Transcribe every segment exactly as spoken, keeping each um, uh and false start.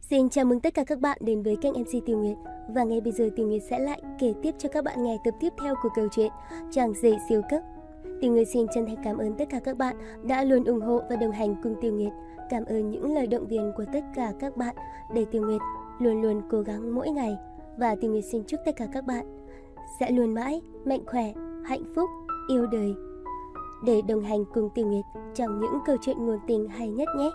Xin chào mừng tất cả các bạn đến với kênh em xê Tiểu Nguyệt. Và ngay bây giờ Tiểu Nguyệt sẽ lại kể tiếp cho các bạn nghe tập tiếp theo của câu chuyện Chàng rể siêu cấp. Tiểu Nguyệt xin chân thành cảm ơn tất cả các bạn đã luôn ủng hộ và đồng hành cùng Tiểu Nguyệt. Cảm ơn những lời động viên của tất cả các bạn để Tiểu Nguyệt luôn luôn cố gắng mỗi ngày. Và Tiểu Nguyệt xin chúc tất cả các bạn sẽ luôn mãi mạnh khỏe, hạnh phúc, yêu đời để đồng hành cùng Tiểu Nguyệt trong những câu chuyện ngôn tình hay nhất nhé.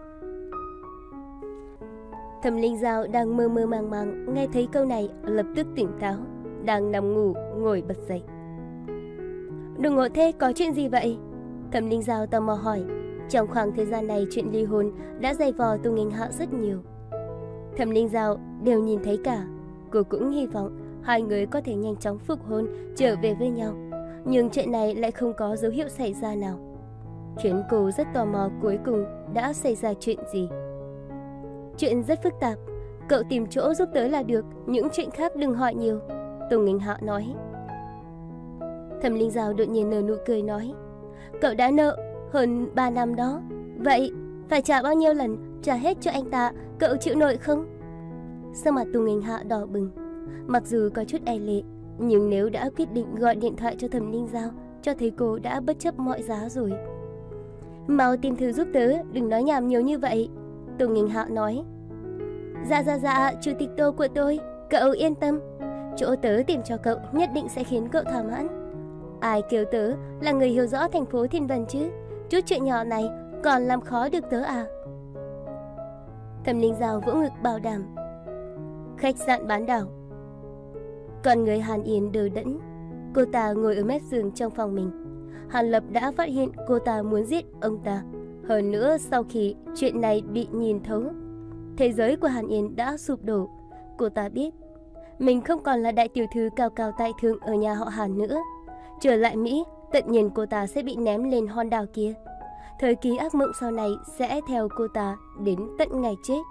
Thẩm Linh Giao đang mơ mơ màng màng, nghe thấy câu này lập tức tỉnh táo, đang nằm ngủ ngồi bật dậy. Đừng ngộ thế, có chuyện gì vậy? Thẩm Linh Giao tò mò hỏi. Trong khoảng thời gian này chuyện ly hôn đã dày vò Tô Nghênh Hạ rất nhiều. Thẩm Linh Giao đều nhìn thấy cả. Cô cũng hy vọng hai người có thể nhanh chóng phục hôn, trở về với nhau. Nhưng chuyện này lại không có dấu hiệu xảy ra nào, khiến cô rất tò mò cuối cùng đã xảy ra chuyện gì. Chuyện rất phức tạp, cậu tìm chỗ giúp tớ là được, những chuyện khác đừng hỏi nhiều, Tô Nghênh Hạ nói. Thẩm Linh Giao đột nhiên nở nụ cười nói, cậu đã nợ hơn ba năm đó, vậy phải trả bao nhiêu lần, trả hết cho anh ta, cậu chịu nổi không? Sắc mặt Tô Nghênh Hạ đỏ bừng, mặc dù có chút e lệ, nhưng nếu đã quyết định gọi điện thoại cho Thẩm Linh Giao, cho thấy cô đã bất chấp mọi giá rồi. Mau tìm thư giúp tớ, đừng nói nhảm nhiều như vậy, Tô Nghênh Hạ nói. Dạ dạ dạ, chủ tịch Tô của tôi, cậu yên tâm, chỗ tớ tìm cho cậu nhất định sẽ khiến cậu thỏa mãn. Ai kêu tớ là người hiểu rõ thành phố Thiên Vân chứ, chút chuyện nhỏ này còn làm khó được tớ à? Thẩm Linh Giao vỗ ngực bảo đảm. Khách sạn bán đảo. Còn người Hàn Yến đờ đẫn, cô ta ngồi ở mép giường trong phòng mình. Hàn Lập đã phát hiện cô ta muốn giết ông ta. Hơn nữa sau khi chuyện này bị nhìn thấu, thế giới của Hàn Yến đã sụp đổ. Cô ta biết mình không còn là đại tiểu thư cao cao tại thượng ở nhà họ Hàn nữa. Trở lại Mỹ, tất nhiên cô ta sẽ bị ném lên hòn đảo kia. Thời kỳ ác mộng sau này sẽ theo cô ta đến tận ngày chết.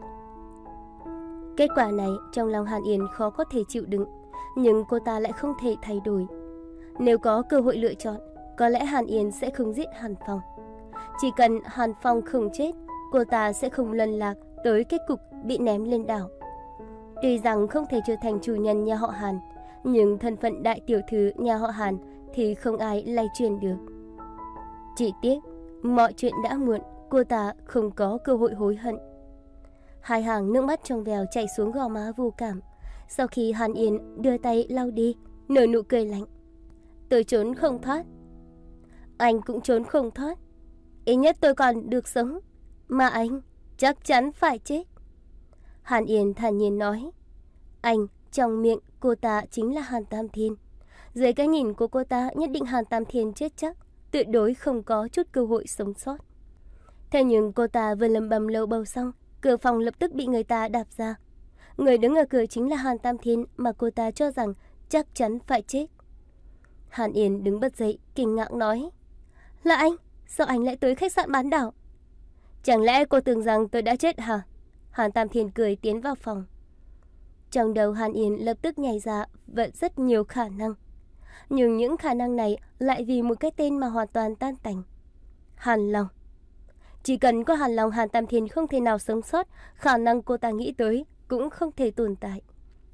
Kết quả này trong lòng Hàn Yến khó có thể chịu đựng, nhưng cô ta lại không thể thay đổi. Nếu có cơ hội lựa chọn, có lẽ Hàn Yến sẽ không giết Hàn Phong. Chỉ cần Hàn Phong không chết, cô ta sẽ không lân lạc tới kết cục bị ném lên đảo. Tuy rằng không thể trở thành chủ nhân nhà họ Hàn, nhưng thân phận đại tiểu thư nhà họ Hàn thì không ai lay truyền được. Chỉ tiếc, mọi chuyện đã muộn, cô ta không có cơ hội hối hận. Hai hàng nước mắt trong veo chảy xuống gò má vô cảm. Sau khi Hàn Yến đưa tay lau đi, nở nụ cười lạnh. Tôi trốn không thoát, anh cũng trốn không thoát. Ít nhất tôi còn được sống, mà anh chắc chắn phải chết. Hàn Yến thản nhiên nói. Anh, trong miệng cô ta chính là Hàn Tam Thiên. Dưới cái nhìn của cô ta, nhất định Hàn Tam Thiên chết chắc, tuyệt đối không có chút cơ hội sống sót. Thế nhưng cô ta vừa lầm bầm lầu bầu xong, cửa phòng lập tức bị người ta đạp ra. Người đứng ở cửa chính là Hàn Tam Thiên mà cô ta cho rằng chắc chắn phải chết. Hàn Yến đứng bật dậy, kinh ngạc nói. Là anh, sao anh lại tới khách sạn bán đảo? Chẳng lẽ cô tưởng rằng tôi đã chết hả? Hàn Tam Thiên cười tiến vào phòng. Trong đầu Hàn Yến lập tức nhảy ra vẫn rất nhiều khả năng. Nhưng những khả năng này lại vì một cái tên mà hoàn toàn tan tành. Hàn Long. Chỉ cần có Hàn Long, Hàn Tam Thiên không thể nào sống sót, khả năng cô ta nghĩ tới cũng không thể tồn tại.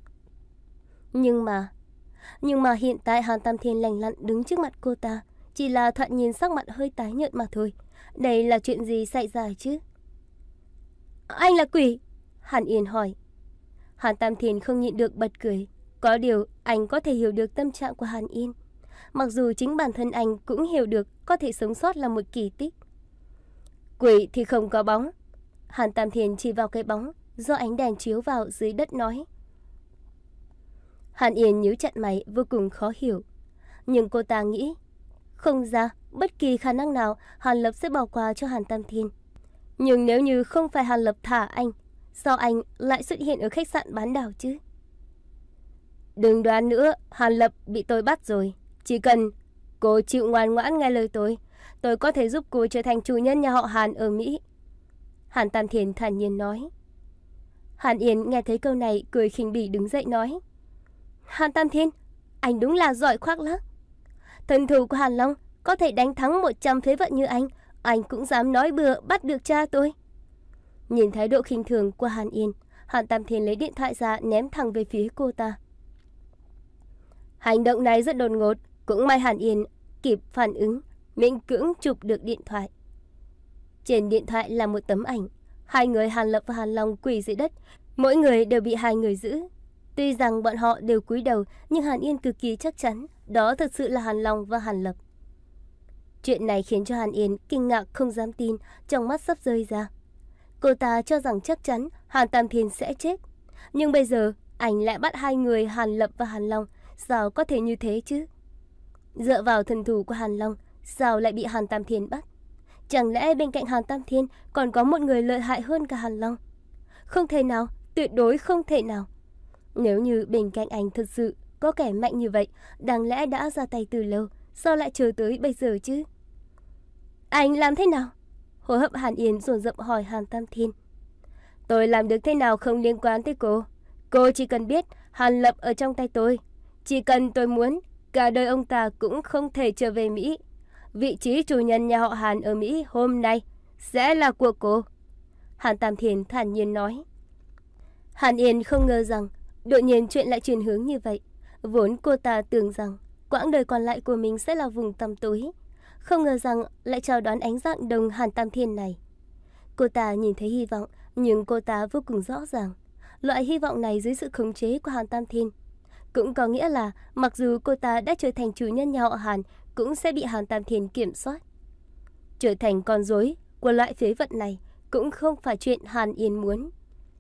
Nhưng mà, nhưng mà hiện tại Hàn Tam Thiên lành lặn đứng trước mặt cô ta, chỉ là thoạt nhìn sắc mặt hơi tái nhợt mà thôi. Đây là chuyện gì xảy ra chứ? Anh là quỷ? Hàn Yến hỏi. Hàn Tam Thiên không nhịn được bật cười. Có điều anh có thể hiểu được tâm trạng của Hàn Yến. Mặc dù chính bản thân anh cũng hiểu được có thể sống sót là một kỳ tích. Quỷ thì không có bóng. Hàn Tam Thiên chỉ vào cái bóng do ánh đèn chiếu vào dưới đất nói. Hàn Yến nhíu chặt mày vô cùng khó hiểu. Nhưng cô ta nghĩ không ra bất kỳ khả năng nào Hàn Lập sẽ bỏ qua cho Hàn Tam Thiên. Nhưng nếu như không phải Hàn Lập thả anh, sao anh lại xuất hiện ở khách sạn bán đảo chứ? Đừng đoán nữa, Hàn Lập bị tôi bắt rồi. Chỉ cần cô chịu ngoan ngoãn nghe lời tôi, tôi có thể giúp cô trở thành chủ nhân nhà họ Hàn ở Mỹ. Hàn Tam Thiên thản nhiên nói. Hàn Yến nghe thấy câu này cười khinh bỉ đứng dậy nói. Hàn Tam Thiên, anh đúng là giỏi khoác lác. Thần thủ của Hàn Long có thể đánh thắng một trăm phế vận như anh, anh cũng dám nói bừa bắt được cha tôi. Nhìn thái độ khinh thường của Hàn Yên, Hàn Tam Thiên lấy điện thoại ra ném thẳng về phía cô ta. Hành động này rất đột ngột, cũng may Hàn Yên kịp phản ứng, miễn cưỡng chụp được điện thoại. Trên điện thoại là một tấm ảnh, hai người Hàn Lập và Hàn Long quỳ dưới đất, mỗi người đều bị hai người giữ. Tuy rằng bọn họ đều cúi đầu, nhưng Hàn Yên cực kỳ chắc chắn đó thật sự là Hàn Long và Hàn Lập. Chuyện này khiến cho Hàn Yên kinh ngạc không dám tin, trong mắt sắp rơi ra. Cô ta cho rằng chắc chắn Hàn Tam Thiên sẽ chết, nhưng bây giờ ảnh lại bắt hai người Hàn Lập và Hàn Long, sao có thể như thế chứ? Dựa vào thần thủ của Hàn Long, sao lại bị Hàn Tam Thiên bắt? Chẳng lẽ bên cạnh Hàn Tam Thiên còn có một người lợi hại hơn cả Hàn Long? Không thể nào, tuyệt đối không thể nào. Nếu như bên cạnh anh thật sự có kẻ mạnh như vậy, đáng lẽ đã ra tay từ lâu, sao lại chờ tới bây giờ chứ? Anh làm thế nào? Hô hấp Hàn Yên dồn dập hỏi Hàn Tam Thiên. Tôi làm được thế nào không liên quan tới cô. Cô chỉ cần biết Hàn Lập ở trong tay tôi. Chỉ cần tôi muốn, cả đời ông ta cũng không thể trở về Mỹ. Vị trí chủ nhân nhà họ Hàn ở Mỹ hôm nay sẽ là của cô. Hàn Tam Thiên thản nhiên nói. Hàn Yên không ngờ rằng đột nhiên chuyện lại chuyển hướng như vậy. Vốn cô ta tưởng rằng quãng đời còn lại của mình sẽ là vùng tăm tối, không ngờ rằng lại chào đón ánh dạng đồng Hàn Tam Thiên này. Cô ta nhìn thấy hy vọng, nhưng cô ta vô cùng rõ ràng loại hy vọng này dưới sự khống chế của Hàn Tam Thiên. Cũng có nghĩa là mặc dù cô ta đã trở thành chủ nhân nhà họ Hàn, cũng sẽ bị Hàn Tam Thiên kiểm soát. Trở thành con rối của loại phế vật này cũng không phải chuyện Hàn Yên muốn.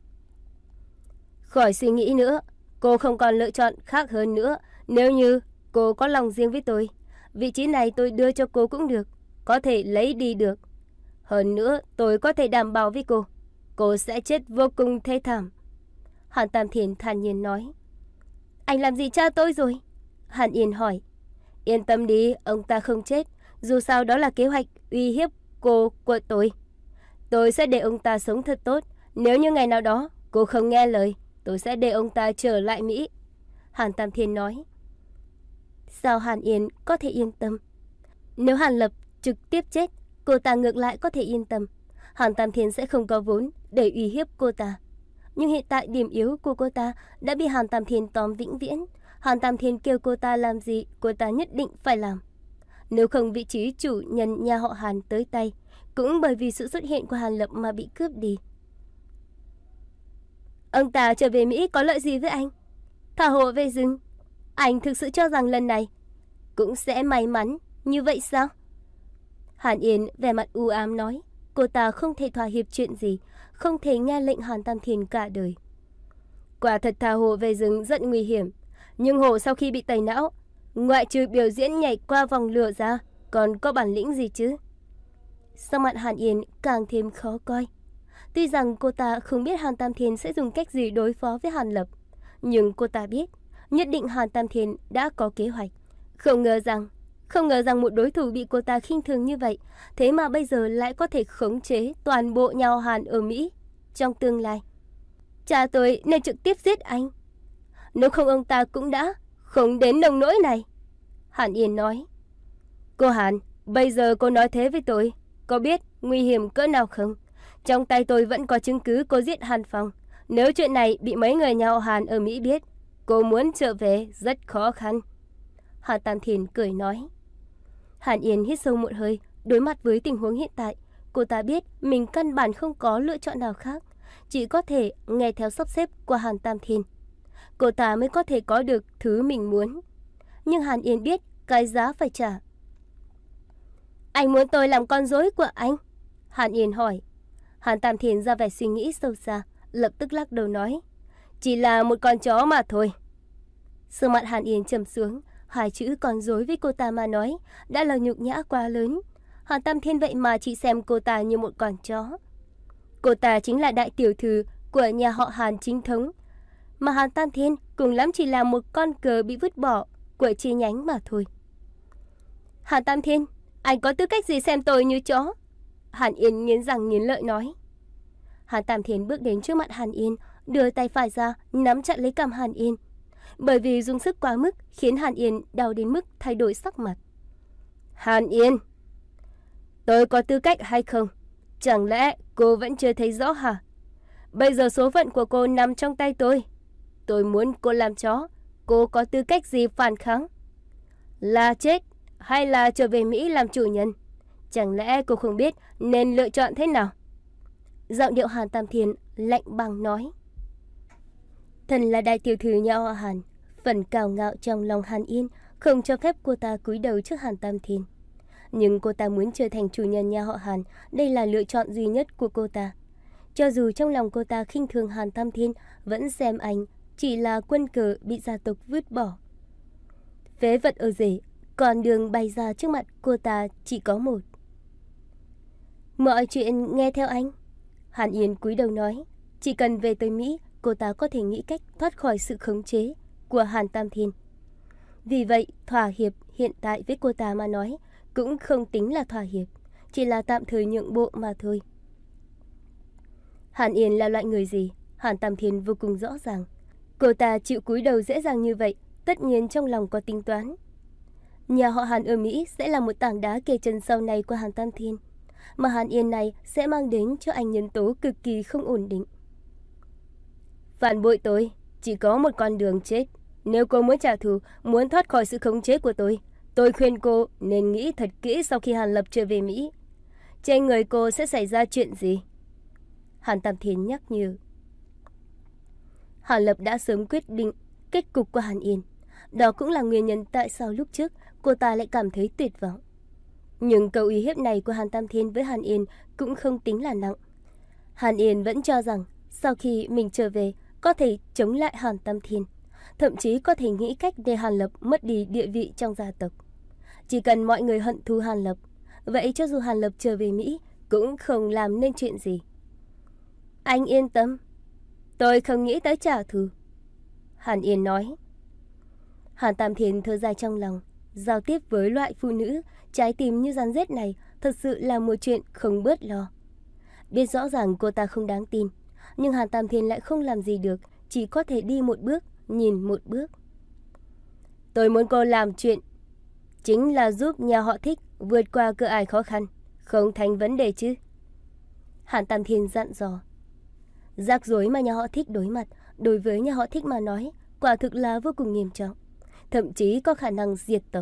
Khỏi suy nghĩ nữa, cô không còn lựa chọn khác hơn nữa. Nếu như cô có lòng riêng với tôi, vị trí này tôi đưa cho cô cũng được, có thể lấy đi được. Hơn nữa, tôi có thể đảm bảo với cô, cô sẽ chết vô cùng thê thảm. Hàn Tam Thiên thản nhiên nói. Anh làm gì cha tôi rồi? Hàn Yên hỏi. Yên tâm đi, ông ta không chết. Dù sao đó là kế hoạch uy hiếp cô của tôi. Tôi sẽ để ông ta sống thật tốt. Nếu như ngày nào đó cô không nghe lời, tôi sẽ để ông ta trở lại Mỹ. Hàn Tam Thiên nói. Sao Hàn Yên có thể yên tâm? Nếu Hàn Lập trực tiếp chết, cô ta ngược lại có thể yên tâm. Hàn Tam Thiên sẽ không có vốn để uy hiếp cô ta. Nhưng hiện tại điểm yếu của cô ta đã bị Hàn Tam Thiên tóm vĩnh viễn. Hàn Tam Thiên kêu cô ta làm gì, cô ta nhất định phải làm. Nếu không vị trí chủ nhân nhà họ Hàn tới tay, cũng bởi vì sự xuất hiện của Hàn Lập mà bị cướp đi. Ông ta trở về Mỹ có lợi gì với anh? Thả hộ về rừng. Anh thực sự cho rằng lần này cũng sẽ may mắn như vậy sao? Hàn Yên vẻ mặt u ám nói. Cô ta không thể thỏa hiệp chuyện gì, không thể nghe lệnh Hàn Tam Thiên cả đời. Quả thật thả hộ về rừng rất nguy hiểm. Nhưng hộ sau khi bị tẩy não, ngoại trừ biểu diễn nhảy qua vòng lửa ra, còn có bản lĩnh gì chứ? Sắc mặt Hàn Yên càng thêm khó coi. Tuy rằng cô ta không biết Hàn Tam Thiên sẽ dùng cách gì đối phó với Hàn Lập, nhưng cô ta biết nhất định Hàn Tam Thiên đã có kế hoạch. Không ngờ rằng Không ngờ rằng một đối thủ bị cô ta khinh thường như vậy, thế mà bây giờ lại có thể khống chế toàn bộ nhà họ Hàn ở Mỹ trong tương lai. Cha tôi nên trực tiếp giết anh. Nếu không ông ta cũng đã không đến nông nỗi này. Hàn Yên nói. Cô Hàn, bây giờ cô nói thế với tôi, có biết nguy hiểm cỡ nào không? Trong tay tôi vẫn có chứng cứ cô giết Hàn Phong. Nếu chuyện này bị mấy người nhà họ Hàn ở Mỹ biết, cô muốn trở về rất khó khăn. Hàn Tam Thiên cười nói. Hàn Yên hít sâu một hơi, đối mặt với tình huống hiện tại, cô ta biết mình căn bản không có lựa chọn nào khác, chỉ có thể nghe theo sắp xếp của Hàn Tam Thiên. Cô ta mới có thể có được thứ mình muốn. Nhưng Hàn Yên biết cái giá phải trả. Anh muốn tôi làm con rối của anh? Hàn Yên hỏi. Hàn Tam Thiên ra vẻ suy nghĩ sâu xa, lập tức lắc đầu nói. Chỉ là một con chó mà thôi. Sắc mặt Hàn Yên trầm xuống. Hai chữ con rối với cô ta mà nói đã là nhục nhã quá lớn. Hàn Tam Thiên vậy mà chỉ xem cô ta như một con chó. Cô ta chính là đại tiểu thư của nhà họ Hàn chính thống, mà Hàn Tam Thiên cùng lắm chỉ là một con cờ bị vứt bỏ của chi nhánh mà thôi. Hàn Tam Thiên, anh có tư cách gì xem tôi như chó? Hàn Yên nghiến răng nghiến lợi nói. Hàn Tam Thiên bước đến trước mặt Hàn Yên, đưa tay phải ra nắm chặt lấy cằm Hàn Yên. Bởi vì dùng sức quá mức khiến Hàn Yên đau đến mức thay đổi sắc mặt. Hàn Yên, tôi có tư cách hay không? Chẳng lẽ cô vẫn chưa thấy rõ hả? Bây giờ số phận của cô nằm trong tay tôi. Tôi muốn cô làm chó. Cô có tư cách gì phản kháng? Là chết hay là trở về Mỹ làm chủ nhân? Chẳng lẽ cô không biết nên lựa chọn thế nào? Giọng điệu Hàn Tam Thiên lạnh băng nói. Thần là đại tiểu thư nhà họ Hàn, phần cao ngạo trong lòng Hàn Yên không cho phép cô ta cúi đầu trước Hàn Tam Thiên. Nhưng cô ta muốn trở thành chủ nhân nhà họ Hàn, đây là lựa chọn duy nhất của cô ta. Cho dù trong lòng cô ta khinh thường Hàn Tam Thiên, vẫn xem anh chỉ là quân cờ bị gia tộc vứt bỏ. Phế vật ở rể, còn đường bày ra trước mặt cô ta chỉ có một. Mọi chuyện nghe theo anh. Hàn Yên cúi đầu nói, chỉ cần về tới Mỹ, cô ta có thể nghĩ cách thoát khỏi sự khống chế của Hàn Tam Thiên. Vì vậy, thỏa hiệp hiện tại với cô ta mà nói cũng không tính là thỏa hiệp, chỉ là tạm thời nhượng bộ mà thôi. Hàn Yên là loại người gì? Hàn Tam Thiên vô cùng rõ ràng. Cô ta chịu cúi đầu dễ dàng như vậy, tất nhiên trong lòng có tính toán. Nhà họ Hàn ở Mỹ sẽ là một tảng đá kề chân sau này của Hàn Tam Thiên, mà Hàn Yên này sẽ mang đến cho anh nhân tố cực kỳ không ổn định. Phản bội tôi, chỉ có một con đường chết. Nếu cô muốn trả thù, muốn thoát khỏi sự khống chế của tôi, tôi khuyên cô nên nghĩ thật kỹ sau khi Hàn Lập trở về Mỹ. Trên người cô sẽ xảy ra chuyện gì? Hàn Tam Thiên nhắc nhở. Hàn Lập đã sớm quyết định kết cục của Hàn Yên. Đó cũng là nguyên nhân tại sao lúc trước cô ta lại cảm thấy tuyệt vọng. Nhưng câu uy hiếp này của Hàn Tam Thiên với Hàn Yên cũng không tính là nặng. Hàn Yên vẫn cho rằng sau khi mình trở về có thể chống lại Hàn Tam Thiên, thậm chí có thể nghĩ cách để Hàn Lập mất đi địa vị trong gia tộc. Chỉ cần mọi người hận thù Hàn Lập, vậy cho dù Hàn Lập trở về Mỹ cũng không làm nên chuyện gì. Anh yên tâm, tôi không nghĩ tới trả thù. Hàn Yên nói. Hàn Tam Thiên thở dài trong lòng. Giao tiếp với loại phụ nữ trái tim như rắn rết này thật sự là một chuyện không bớt lo. Biết rõ ràng cô ta không đáng tin, nhưng Hàn Tam Thiên lại không làm gì được, chỉ có thể đi một bước, nhìn một bước. Tôi muốn cô làm chuyện chính là giúp nhà họ Thích vượt qua cửa ải khó khăn, không thành vấn đề chứ? Hàn Tam Thiên dặn dò. Rắc rối mà nhà họ Thích đối mặt, đối với nhà họ Thích mà nói, quả thực là vô cùng nghiêm trọng, thậm chí có khả năng diệt tộc.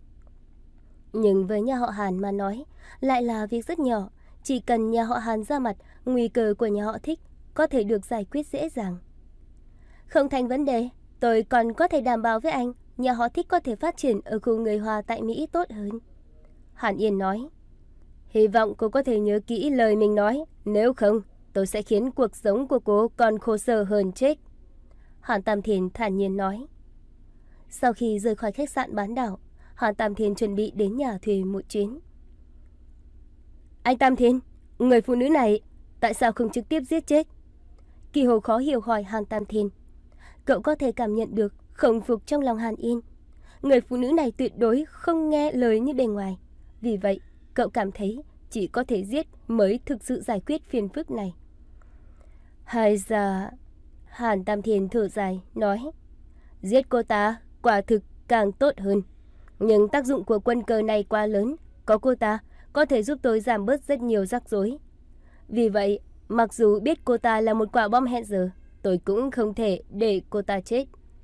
Nhưng với nhà họ Hàn mà nói, lại là việc rất nhỏ, chỉ cần nhà họ Hàn ra mặt, nguy cơ của nhà họ Thích có thể được giải quyết dễ dàng. Không thành vấn đề, tôi còn có thể đảm bảo với anh, nhà họ Thích có thể phát triển ở khu người Hoa tại Mỹ tốt hơn. Hàn Yên nói. Hy vọng cô có thể nhớ kỹ lời mình nói, nếu không, tôi sẽ khiến cuộc sống của cô còn khổ sở hơn chết. Hàn Tam Thiên thản nhiên nói. Sau khi rời khỏi khách sạn bán đảo, Hàn Tam Thiên chuẩn bị đến nhà thuê một chuyến. Anh Tam Thiên, người phụ nữ này tại sao không trực tiếp giết chết? Kỳ Hồ khó hiểu hỏi Hàn Tam Thiên. Cậu có thể cảm nhận được khổng phục trong lòng Hàn Yên. Người phụ nữ này tuyệt đối không nghe lời như bề ngoài. Vì vậy, cậu cảm thấy chỉ có thể giết mới thực sự giải quyết phiền phức này. Hay ra... Hàn Tam Thiên thở dài, nói. Giết cô ta quả thực càng tốt hơn. Nhưng tác dụng của quân cờ này quá lớn. Có cô ta có thể giúp tôi giảm bớt rất nhiều rắc rối. Vì vậy, mặc dù biết cô ta là một quả bom hẹn giờ, tôi cũng không thể để cô ta chết.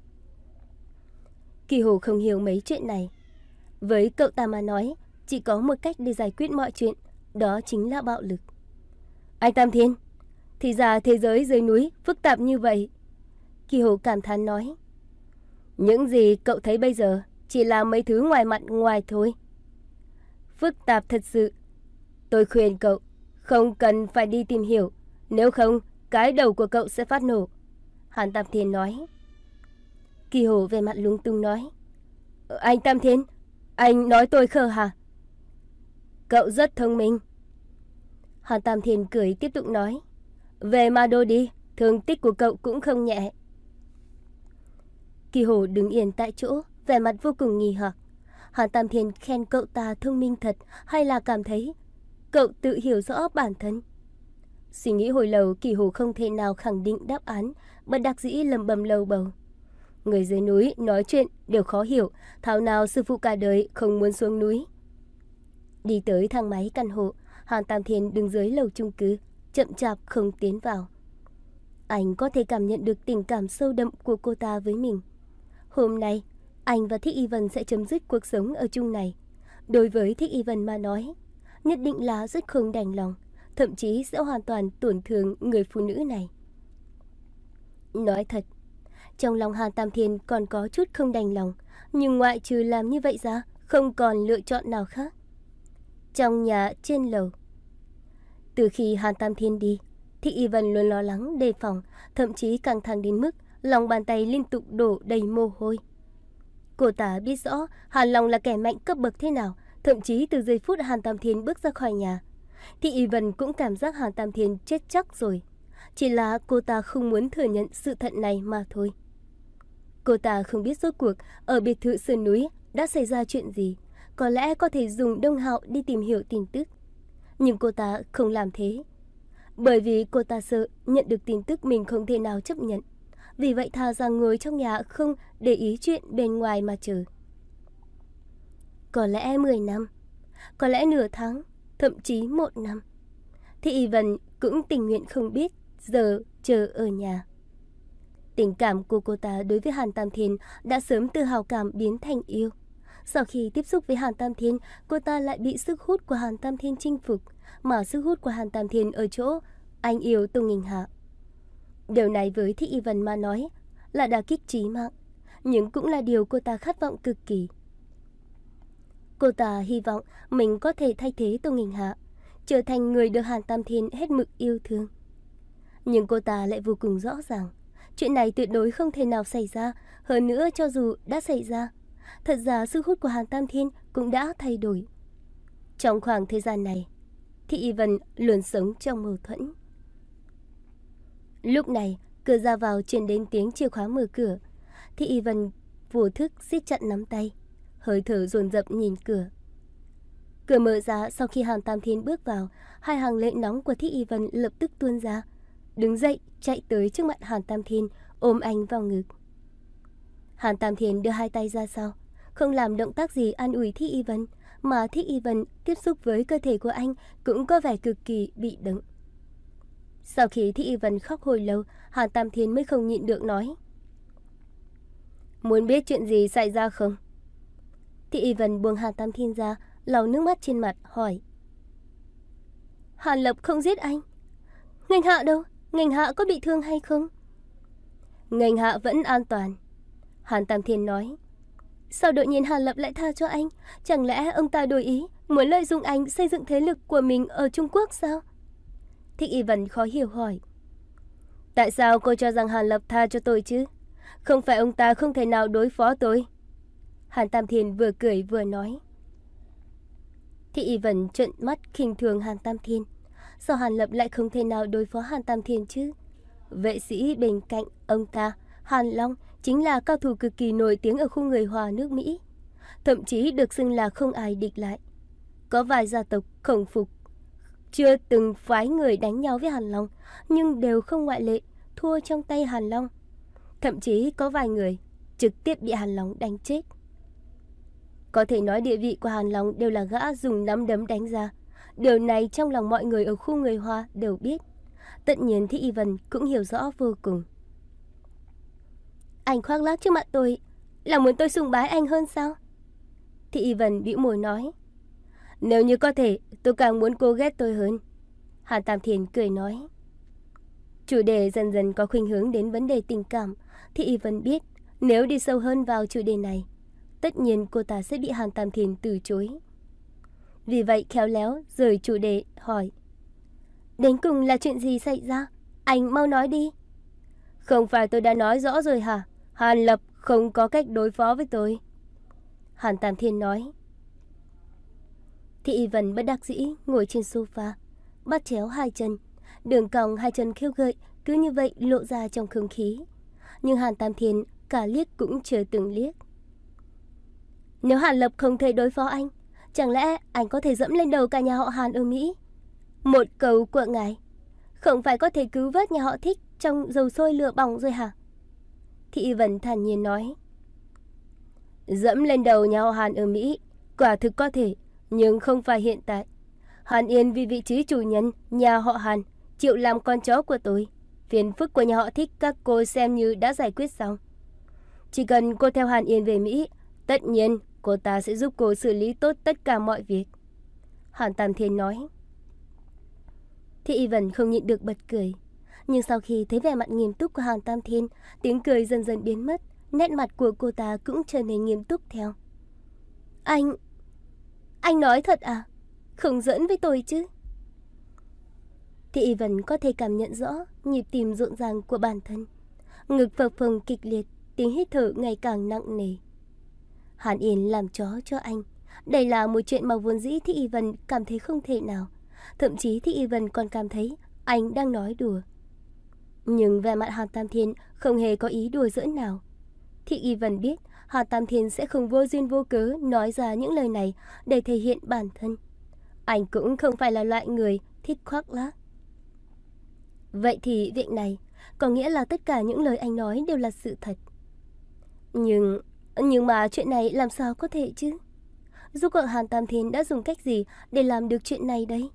Kỳ Hồ không hiểu mấy chuyện này. Với cậu ta mà nói, chỉ có một cách để giải quyết mọi chuyện, đó chính là bạo lực. Anh Tam Thiên, thì ra thế giới dưới núi phức tạp như vậy. Kỳ Hồ cảm thán nói. Những gì cậu thấy bây giờ chỉ là mấy thứ ngoài mặt ngoài thôi. Phức tạp thật sự. Tôi khuyên cậu không cần phải đi tìm hiểu, nếu không cái đầu của cậu sẽ phát nổ. Hàn Tam Thiên nói. Kỳ Hồ về mặt lúng túng nói. Anh Tam Thiên, anh nói tôi khờ hả? Cậu rất thông minh. Hàn Tam Thiên cười tiếp tục nói. Về Ma Đô đi, thương tích của cậu cũng không nhẹ. Kỳ Hồ đứng yên tại chỗ, vẻ mặt vô cùng nghi hoặc. Hàn Tam Thiên khen cậu ta thông minh thật, hay là cảm thấy cậu tự hiểu rõ bản thân? Suy nghĩ hồi lâu, Kỳ Hồ không thể nào khẳng định đáp án, bất đắc dĩ lầm bầm lầu bầu. Người dưới núi nói chuyện đều khó hiểu, thảo nào sư phụ cả đời không muốn xuống núi. Đi tới thang máy căn hộ, Hàn Tam Thiên đứng dưới lầu chung cư, chậm chạp không tiến vào. Anh có thể cảm nhận được tình cảm sâu đậm của cô ta với mình. Hôm nay, anh và Thích Y Vân sẽ chấm dứt cuộc sống ở chung này. Đối với Thích Y Vân mà nói, nhất định là rất không đành lòng, thậm chí sẽ hoàn toàn tổn thương người phụ nữ này. Nói thật, trong lòng Hàn Tam Thiên còn có chút không đành lòng, nhưng ngoại trừ làm như vậy ra, không còn lựa chọn nào khác. Trong nhà trên lầu, từ khi Hàn Tam Thiên đi, Thích Y Vân luôn lo lắng đề phòng, thậm chí căng thẳng đến mức lòng bàn tay liên tục đổ đầy mồ hôi. Cô ta biết rõ Hàn Long là kẻ mạnh cấp bậc thế nào, thậm chí từ giây phút Hàn Tam Thiên bước ra khỏi nhà, Thích Y Vân cũng cảm giác Hàn Tam Thiên chết chắc rồi. Chỉ là cô ta không muốn thừa nhận sự thật này mà thôi. Cô ta không biết rốt cuộc ở biệt thự sườn núi đã xảy ra chuyện gì. Có lẽ có thể dùng Đông Hạo đi tìm hiểu tin tức. Nhưng cô ta không làm thế. Bởi vì cô ta sợ nhận được tin tức mình không thể nào chấp nhận. Vì vậy thà rằng ngồi trong nhà không để ý chuyện bên ngoài mà chờ. Có lẽ mười năm, có lẽ nửa tháng, thậm chí một năm. Thì Y Vân cũng tình nguyện không biết giờ chờ ở nhà. Tình cảm của cô ta đối với Hàn Tam Thiên đã sớm từ hào cảm biến thành yêu. Sau khi tiếp xúc với Hàn Tam Thiên, cô ta lại bị sức hút của Hàn Tam Thiên chinh phục. Mà sức hút của Hàn Tam Thiên ở chỗ anh yêu Tô Nghinh Hạ. Điều này với Thích Y Vân mà nói là đả kích chí mạng, nhưng cũng là điều cô ta khát vọng cực kỳ. Cô ta hy vọng mình có thể thay thế Tô Nghinh Hạ, trở thành người được Hàn Tam Thiên hết mực yêu thương. Nhưng cô ta lại vô cùng rõ ràng, chuyện này tuyệt đối không thể nào xảy ra. Hơn nữa, cho dù đã xảy ra, thật ra sức hút của Hàn Tam Thiên cũng đã thay đổi. Trong khoảng thời gian này, Thích Y Vân luôn sống trong mâu thuẫn. Lúc này, cửa ra vào truyền đến tiếng chìa khóa mở cửa. Thích Y Vân vô thức siết chặt nắm tay, hơi thở dồn dập nhìn cửa. Cửa mở ra sau khi Hàn Tam Thiên bước vào, hai hàng lệ nóng của Thích Y Vân lập tức tuôn ra. Đứng dậy, chạy tới trước mặt Hàn Tam Thiên, ôm anh vào ngực. Hàn Tam Thiên đưa hai tay ra sau, không làm động tác gì an ủi Thích Y Vân, mà Thích Y Vân tiếp xúc với cơ thể của anh cũng có vẻ cực kỳ bị động. Sau khi Thích Y Vân khóc hồi lâu, Hàn Tam Thiên mới không nhịn được nói: Muốn biết chuyện gì xảy ra không? Thích Y Vân buông Hàn Tam Thiên ra, lau nước mắt trên mặt, hỏi: Hàn Lập không giết anh. Nghênh Hạ đâu? Nghênh Hạ có bị thương hay không? Nghênh Hạ vẫn an toàn, Hàn Tam Thiên nói. Sao đột nhiên Hàn Lập lại tha cho anh? Chẳng lẽ ông ta đổi ý, muốn lợi dụng anh xây dựng thế lực của mình ở Trung Quốc sao? Thích Y Vân khó hiểu hỏi. Tại sao cô cho rằng Hàn Lập tha cho tôi chứ? Không phải ông ta không thể nào đối phó tôi. Hàn Tam Thiên vừa cười vừa nói. Thích Y Vân trợn mắt khinh thường Hàn Tam Thiên. Sao Hàn Lập lại không thể nào đối phó Hàn Tam Thiên chứ? Vệ sĩ bên cạnh ông ta, Hàn Long, chính là cao thủ cực kỳ nổi tiếng ở khu người Hòa nước Mỹ. Thậm chí được xưng là không ai địch lại. Có vài gia tộc khổng phục chưa từng phái người đánh nhau với Hàn Long, nhưng đều không ngoại lệ thua trong tay Hàn Long. Thậm chí có vài người trực tiếp bị Hàn Long đánh chết. Có thể nói địa vị của Hàn Long đều là gã dùng nắm đấm đánh ra. Điều này trong lòng mọi người ở khu người Hoa đều biết. Tất nhiên Thích Y Vân cũng hiểu rõ vô cùng. Anh khoác lác trước mặt tôi là muốn tôi sùng bái anh hơn sao? Thích Y Vân bĩu môi nói. Nếu như có thể, tôi càng muốn cô ghét tôi hơn. Hàn Tam Thiên cười nói. Chủ đề dần dần có khuynh hướng đến vấn đề tình cảm. Thích Y Vân biết nếu đi sâu hơn vào chủ đề này, tất nhiên cô ta sẽ bị Hàn Tam Thiên từ chối. Vì vậy khéo léo rời chủ đề hỏi. Đến cùng là chuyện gì xảy ra? Anh mau nói đi. Không phải tôi đã nói rõ rồi hả? Hàn Lập không có cách đối phó với tôi. Hàn Tam Thiên nói. Thị Y Vân bất đắc dĩ ngồi trên sofa, bắt chéo hai chân, đường cong hai chân khiêu gợi cứ như vậy lộ ra trong không khí. Nhưng Hàn Tam Thiên cả liếc cũng chưa từng liếc. Nếu Hàn Lập không thể đối phó anh, chẳng lẽ anh có thể dẫm lên đầu cả nhà họ Hàn ở Mỹ? Một cầu của ngài không phải có thể cứu vớt nhà họ Thích trong dầu sôi lửa bỏng rồi hả? Thị Y Vân thản nhiên nói. Dẫm lên đầu nhà họ Hàn ở Mỹ quả thực có thể, nhưng không phải hiện tại. Hàn Yên vì vị trí chủ nhân nhà họ Hàn chịu làm con chó của tôi, phiền phức của nhà họ Thích các cô xem như đã giải quyết xong. Chỉ cần cô theo Hàn Yên về Mỹ, tất nhiên cô ta sẽ giúp cô xử lý tốt tất cả mọi việc. Hàn Tam Thiên nói. Thị Y Vân không nhịn được bật cười. Nhưng sau khi thấy vẻ mặt nghiêm túc của Hàn Tam Thiên, tiếng cười dần dần biến mất, nét mặt của cô ta cũng trở nên nghiêm túc theo. Anh... Anh nói thật à? Không giỡn với tôi chứ? Thị Y Vân có thể cảm nhận rõ nhịp tim rộn ràng của bản thân. Ngực phập phồng kịch liệt, tiếng hít thở ngày càng nặng nề. Hàn Yên làm chó cho anh. Đây là một chuyện mà vốn dĩ Thị Y Vân cảm thấy không thể nào. Thậm chí Thị Y Vân còn cảm thấy anh đang nói đùa. Nhưng về mặt Hàn Tam Thiên không hề có ý đùa giỡn nào. Thị Y Vân biết Hàn Tam Thiên sẽ không vô duyên vô cớ nói ra những lời này để thể hiện bản thân. Anh cũng không phải là loại người thích khoác lác. Vậy thì việc này có nghĩa là tất cả những lời anh nói đều là sự thật. Nhưng... Nhưng mà chuyện này làm sao có thể chứ? Rốt cuộc Hàn Tam Thiên đã dùng cách gì để làm được chuyện này đấy?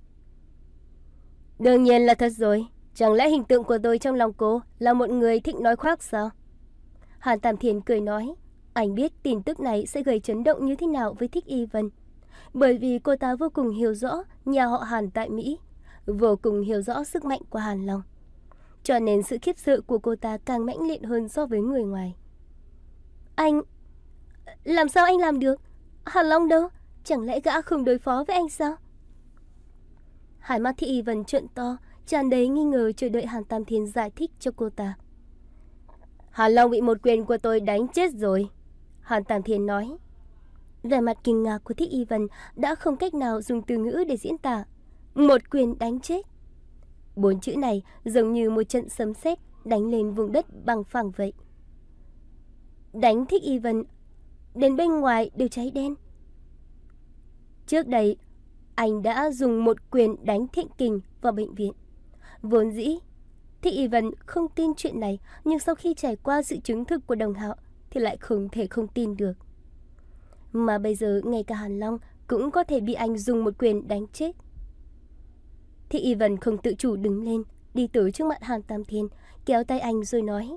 Đương nhiên là thật rồi. Chẳng lẽ hình tượng của tôi trong lòng cô là một người thích nói khoác sao? Hàn Tam Thiên cười nói. Anh biết tin tức này sẽ gây chấn động như thế nào với Thích Y Vân. Bởi vì cô ta vô cùng hiểu rõ nhà họ Hàn tại Mỹ, vô cùng hiểu rõ sức mạnh của Hàn Long. Cho nên sự khiếp sợ của cô ta càng mãnh liệt hơn so với người ngoài. Anh... Làm sao anh làm được? Hàn Long đâu? Chẳng lẽ gã không đối phó với anh sao? Hai mắt Thị Y Vân trợn to, tràn đầy nghi ngờ chờ đợi Hàn Tam Thiên giải thích cho cô ta. Hàn Long bị một quyền của tôi đánh chết rồi, Hàn Tam Thiên nói. Vẻ mặt kinh ngạc của Thích Y Vân đã không cách nào dùng từ ngữ để diễn tả. Một quyền đánh chết. Bốn chữ này giống như một trận sấm sét đánh lên vùng đất bằng phẳng vậy. Đánh Thích Y Vân đến bên ngoài đều cháy đen. Trước đây anh đã dùng một quyền đánh Thịnh Kình vào bệnh viện. Vốn dĩ Thích Y Vân không tin chuyện này, nhưng sau khi trải qua sự chứng thực của đồng hạo thì lại không thể không tin được. Mà bây giờ ngay cả Hàn Long cũng có thể bị anh dùng một quyền đánh chết. Thích Y Vân không tự chủ đứng lên, đi tới trước mặt Hàn Tam Thiên, kéo tay anh rồi nói.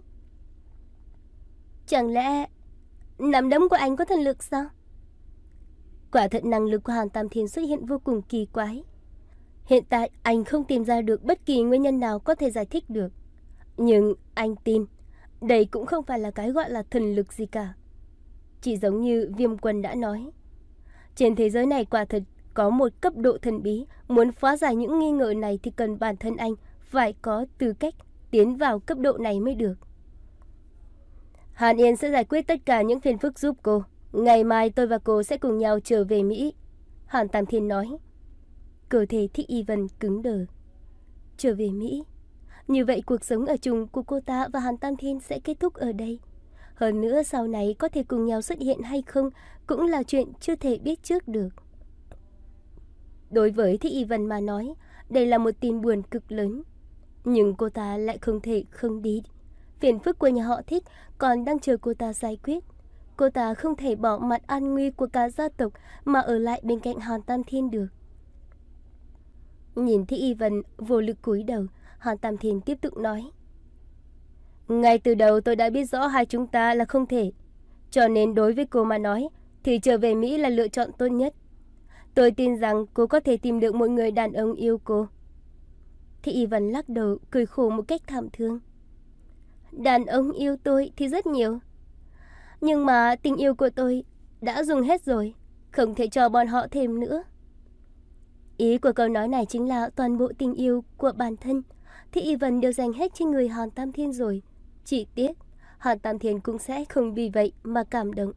Chẳng lẽ nắm đấm của anh có thần lực sao? Quả thật năng lực của Hàn Tam Thiên xuất hiện vô cùng kỳ quái. Hiện tại anh không tìm ra được bất kỳ nguyên nhân nào có thể giải thích được. Nhưng anh tin đây cũng không phải là cái gọi là thần lực gì cả. Chỉ giống như Viêm Quân đã nói, trên thế giới này quả thật có một cấp độ thần bí. Muốn phá giải những nghi ngờ này thì cần bản thân anh phải có tư cách tiến vào cấp độ này mới được. Hàn Yên sẽ giải quyết tất cả những phiền phức giúp cô. Ngày mai tôi và cô sẽ cùng nhau trở về Mỹ, Hàn Tam Thiên nói. Cơ thể Thích Y Vân cứng đờ. Trở về Mỹ? Như vậy cuộc sống ở chung của cô ta và Hàn Tam Thiên sẽ kết thúc ở đây. Hơn nữa sau này có thể cùng nhau xuất hiện hay không cũng là chuyện chưa thể biết trước được. Đối với Thích Y Vân mà nói, đây là một tin buồn cực lớn. Nhưng cô ta lại không thể không đi. Phiền phức của nhà họ Thích còn đang chờ cô ta giải quyết. Cô ta không thể bỏ mặt an nguy của cả gia tộc mà ở lại bên cạnh Hàn Tam Thiên được. Nhìn Thích Y Vân vô lực cúi đầu, Hàn Tam Thiên tiếp tục nói. Ngay từ đầu tôi đã biết rõ hai chúng ta là không thể. Cho nên đối với cô mà nói thì trở về Mỹ là lựa chọn tốt nhất. Tôi tin rằng cô có thể tìm được một người đàn ông yêu cô. Thích Y Vân lắc đầu cười khổ một cách thảm thương. Đàn ông yêu tôi thì rất nhiều. Nhưng mà tình yêu của tôi đã dùng hết rồi, không thể cho bọn họ thêm nữa. Ý của câu nói này chính là toàn bộ tình yêu của bản thân Thích Y Vân đều dành hết trên người Hàn Tam Thiên rồi. Chỉ tiếc Hàn Tam Thiên cũng sẽ không vì vậy mà cảm động.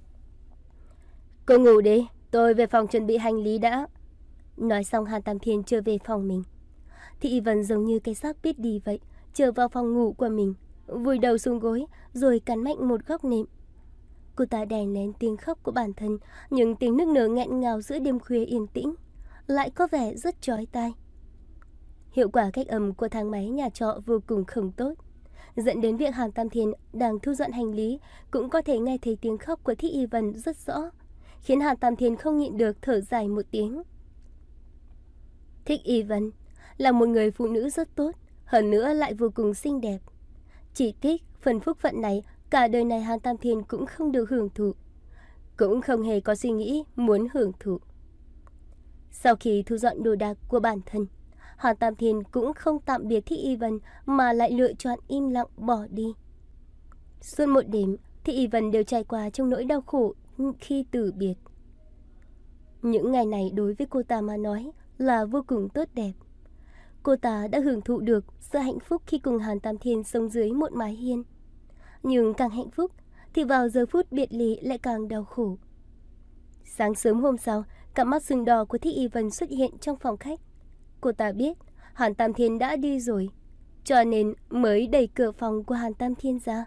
Cô ngủ đi, tôi về phòng chuẩn bị hành lý đã. Nói xong Hàn Tam Thiên trở về phòng mình. Thích Y Vân giống như cái xác biết đi vậy, trở vào phòng ngủ của mình, vùi đầu xuống gối rồi cắn mạnh một góc nệm. Cô ta đè nén tiếng khóc của bản thân, nhưng tiếng nức nở nghẹn ngào giữa đêm khuya yên tĩnh lại có vẻ rất chói tai. Hiệu quả cách âm của thang máy nhà trọ vô cùng không tốt, dẫn đến việc Hàn Tam Thiên đang thu dọn hành lý cũng có thể nghe thấy tiếng khóc của Thích Y Vân rất rõ, khiến Hàn Tam Thiên không nhịn được thở dài một tiếng. Thích Y Vân là một người phụ nữ rất tốt, hơn nữa lại vô cùng xinh đẹp. Chỉ tiếc phần phúc phận này cả đời này Hàn Tam Thiên cũng không được hưởng thụ, cũng không hề có suy nghĩ muốn hưởng thụ. Sau khi thu dọn đồ đạc của bản thân, Hàn Tam Thiên cũng không tạm biệt Thích Y Vân mà lại lựa chọn im lặng bỏ đi. Suốt một đêm, Thích Y Vân đều trải qua trong nỗi đau khổ khi từ biệt. Những ngày này đối với cô ta mà nói là vô cùng tốt đẹp. Cô ta đã hưởng thụ được sự hạnh phúc khi cùng Hàn Tam Thiên sống dưới một mái hiên. Nhưng càng hạnh phúc thì vào giờ phút biệt ly lại càng đau khổ. Sáng sớm hôm sau, cặp mắt sưng đỏ của Thích Y Vân xuất hiện trong phòng khách. Cô ta biết Hàn Tam Thiên đã đi rồi, cho nên mới đẩy cửa phòng của Hàn Tam Thiên ra.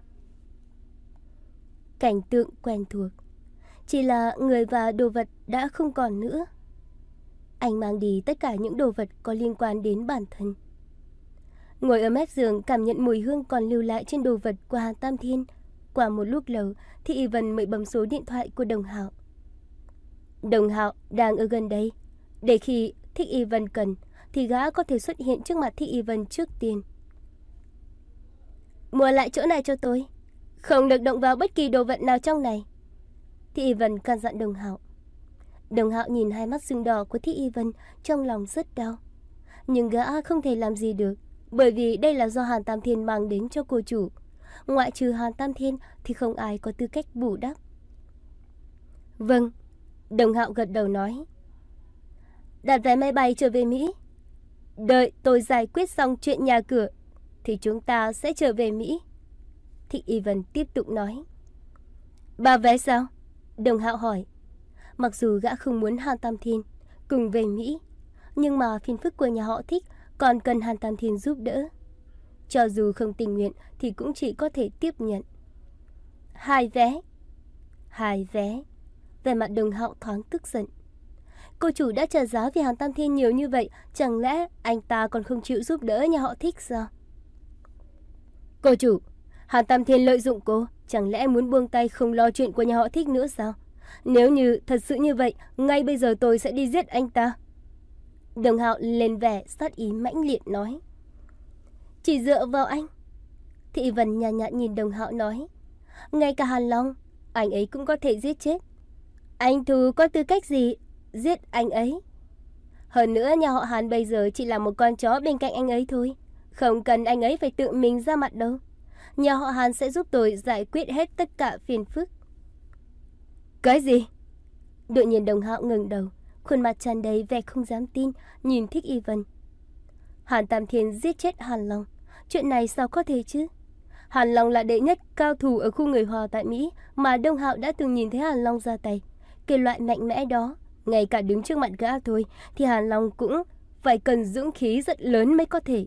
Cảnh tượng quen thuộc, chỉ là người và đồ vật đã không còn nữa. Anh mang đi tất cả những đồ vật có liên quan đến bản thân. Ngồi ở mép giường cảm nhận mùi hương còn lưu lại trên đồ vật của Hàn Tam Thiên. Qua một lúc lâu thì Y Vân mới bấm số điện thoại của Đồng Hạo. Đồng Hạo đang ở gần đây, để khi Thích Y Vân cần thì gã có thể xuất hiện trước mặt Thích Y Vân trước tiên. Mua lại chỗ này cho tôi, không được động vào bất kỳ đồ vật nào trong này, Thích Y Vân căn dặn Đồng Hạo. Đồng Hạo nhìn hai mắt sưng đỏ của Thích Y Vân, trong lòng rất đau. Nhưng gã không thể làm gì được, bởi vì đây là do Hàn Tam Thiên mang đến cho cô chủ. Ngoại trừ Hàn Tam Thiên thì không ai có tư cách bù đắp. Vâng, Đồng Hạo gật đầu nói. Đặt vé máy bay trở về Mỹ. Đợi tôi giải quyết xong chuyện nhà cửa thì chúng ta sẽ trở về Mỹ, Thích Y Vân tiếp tục nói. Bà vé sao? Đồng Hạo hỏi. Mặc dù gã không muốn Hàn Tam Thiên cùng về Mỹ, nhưng mà phiền phức của nhà họ Thích còn cần Hàn Tam Thiên giúp đỡ. Cho dù không tình nguyện thì cũng chỉ có thể tiếp nhận. Hai vé. Hai vé. Về mặt Đồng Hạo thoáng tức giận. Cô chủ đã trả giá vì Hàn Tam Thiên nhiều như vậy, chẳng lẽ anh ta còn không chịu giúp đỡ nhà họ Thích sao? Cô chủ, Hàn Tam Thiên lợi dụng cô, chẳng lẽ muốn buông tay không lo chuyện của nhà họ Thích nữa sao? Nếu như thật sự như vậy, ngay bây giờ tôi sẽ đi giết anh ta. Đồng Hạo lên vẻ sát ý mãnh liệt nói. Chỉ dựa vào anh. Thị Vân nhàn nhạt nhìn Đồng Hạo nói. Ngay cả Hàn Long, anh ấy cũng có thể giết chết. Anh Thù có tư cách gì giết anh ấy? Hơn nữa nhà họ Hàn bây giờ chỉ là một con chó bên cạnh anh ấy thôi, không cần anh ấy phải tự mình ra mặt đâu. Nhà họ Hàn sẽ giúp tôi giải quyết hết tất cả phiền phức. Cái gì? Đột nhiên Đồng Hạo ngẩng đầu, khuôn mặt tràn đầy vẻ không dám tin, nhìn Thích Y Vân. Hàn Tam Thiên giết chết Hàn Long, chuyện này sao có thể chứ? Hàn Long là đệ nhất cao thủ ở khu người Hoa tại Mỹ, mà Đồng Hạo đã từng nhìn thấy Hàn Long ra tay. Cái loại mạnh mẽ đó, ngay cả đứng trước mặt gã thôi thì Hàn Long cũng phải cần dũng khí rất lớn mới có thể.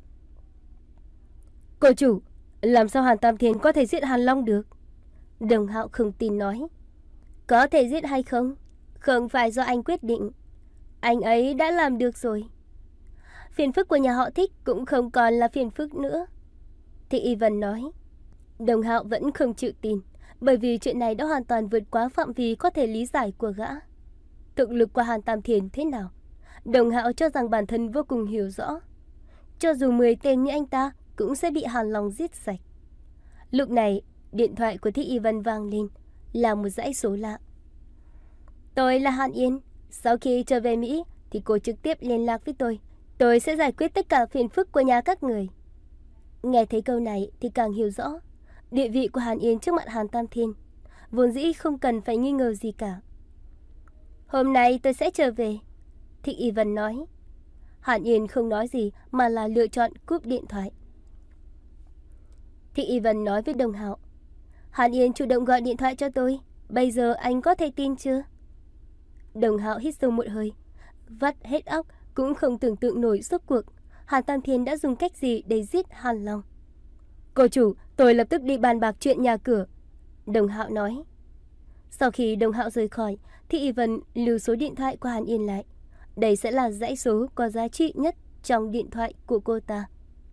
Cô chủ, làm sao Hàn Tam Thiên có thể giết Hàn Long được? Đồng Hạo không tin nói. Có thể giết hay không, không phải do anh quyết định. Anh ấy đã làm được rồi. Phiền phức của nhà họ Thích cũng không còn là phiền phức nữa, Thích Y Vân nói. Đồng Hạo vẫn không chịu tin, bởi vì chuyện này đã hoàn toàn vượt quá phạm vi có thể lý giải của gã. Thực lực của Hàn Tam Thiên thế nào, Đồng Hạo cho rằng bản thân vô cùng hiểu rõ. Cho dù mười tên như anh ta cũng sẽ bị Hàn Long giết sạch. Lúc này điện thoại của Thích Y Vân vang lên, là một dãy số lạ. Tôi là Hàn Yên, sau khi trở về Mỹ thì cô trực tiếp liên lạc với tôi. Tôi sẽ giải quyết tất cả phiền phức của nhà các người. Nghe thấy câu này thì càng hiểu rõ địa vị của Hàn Yên trước mặt Hàn Tam Thiên, vốn dĩ không cần phải nghi ngờ gì cả. Hôm nay tôi sẽ trở về, Thích Y Vân nói. Hàn Yên không nói gì mà là lựa chọn cúp điện thoại. Thích Y Vân nói với Đồng Hạo. Hàn Yên chủ động gọi điện thoại cho tôi, bây giờ anh có thể tin chưa? Đồng Hạo hít sâu một hơi, vắt hết óc cũng không tưởng tượng nổi rốt cuộc Hàn Tam Thiên đã dùng cách gì để giết Hàn Long. Cô chủ, tôi lập tức đi bàn bạc chuyện nhà cửa, Đồng Hạo nói. Sau khi Đồng Hạo rời khỏi, thì Y Vân lưu số điện thoại của Hàn Yên lại. Đây sẽ là dãy số có giá trị nhất trong điện thoại của cô ta.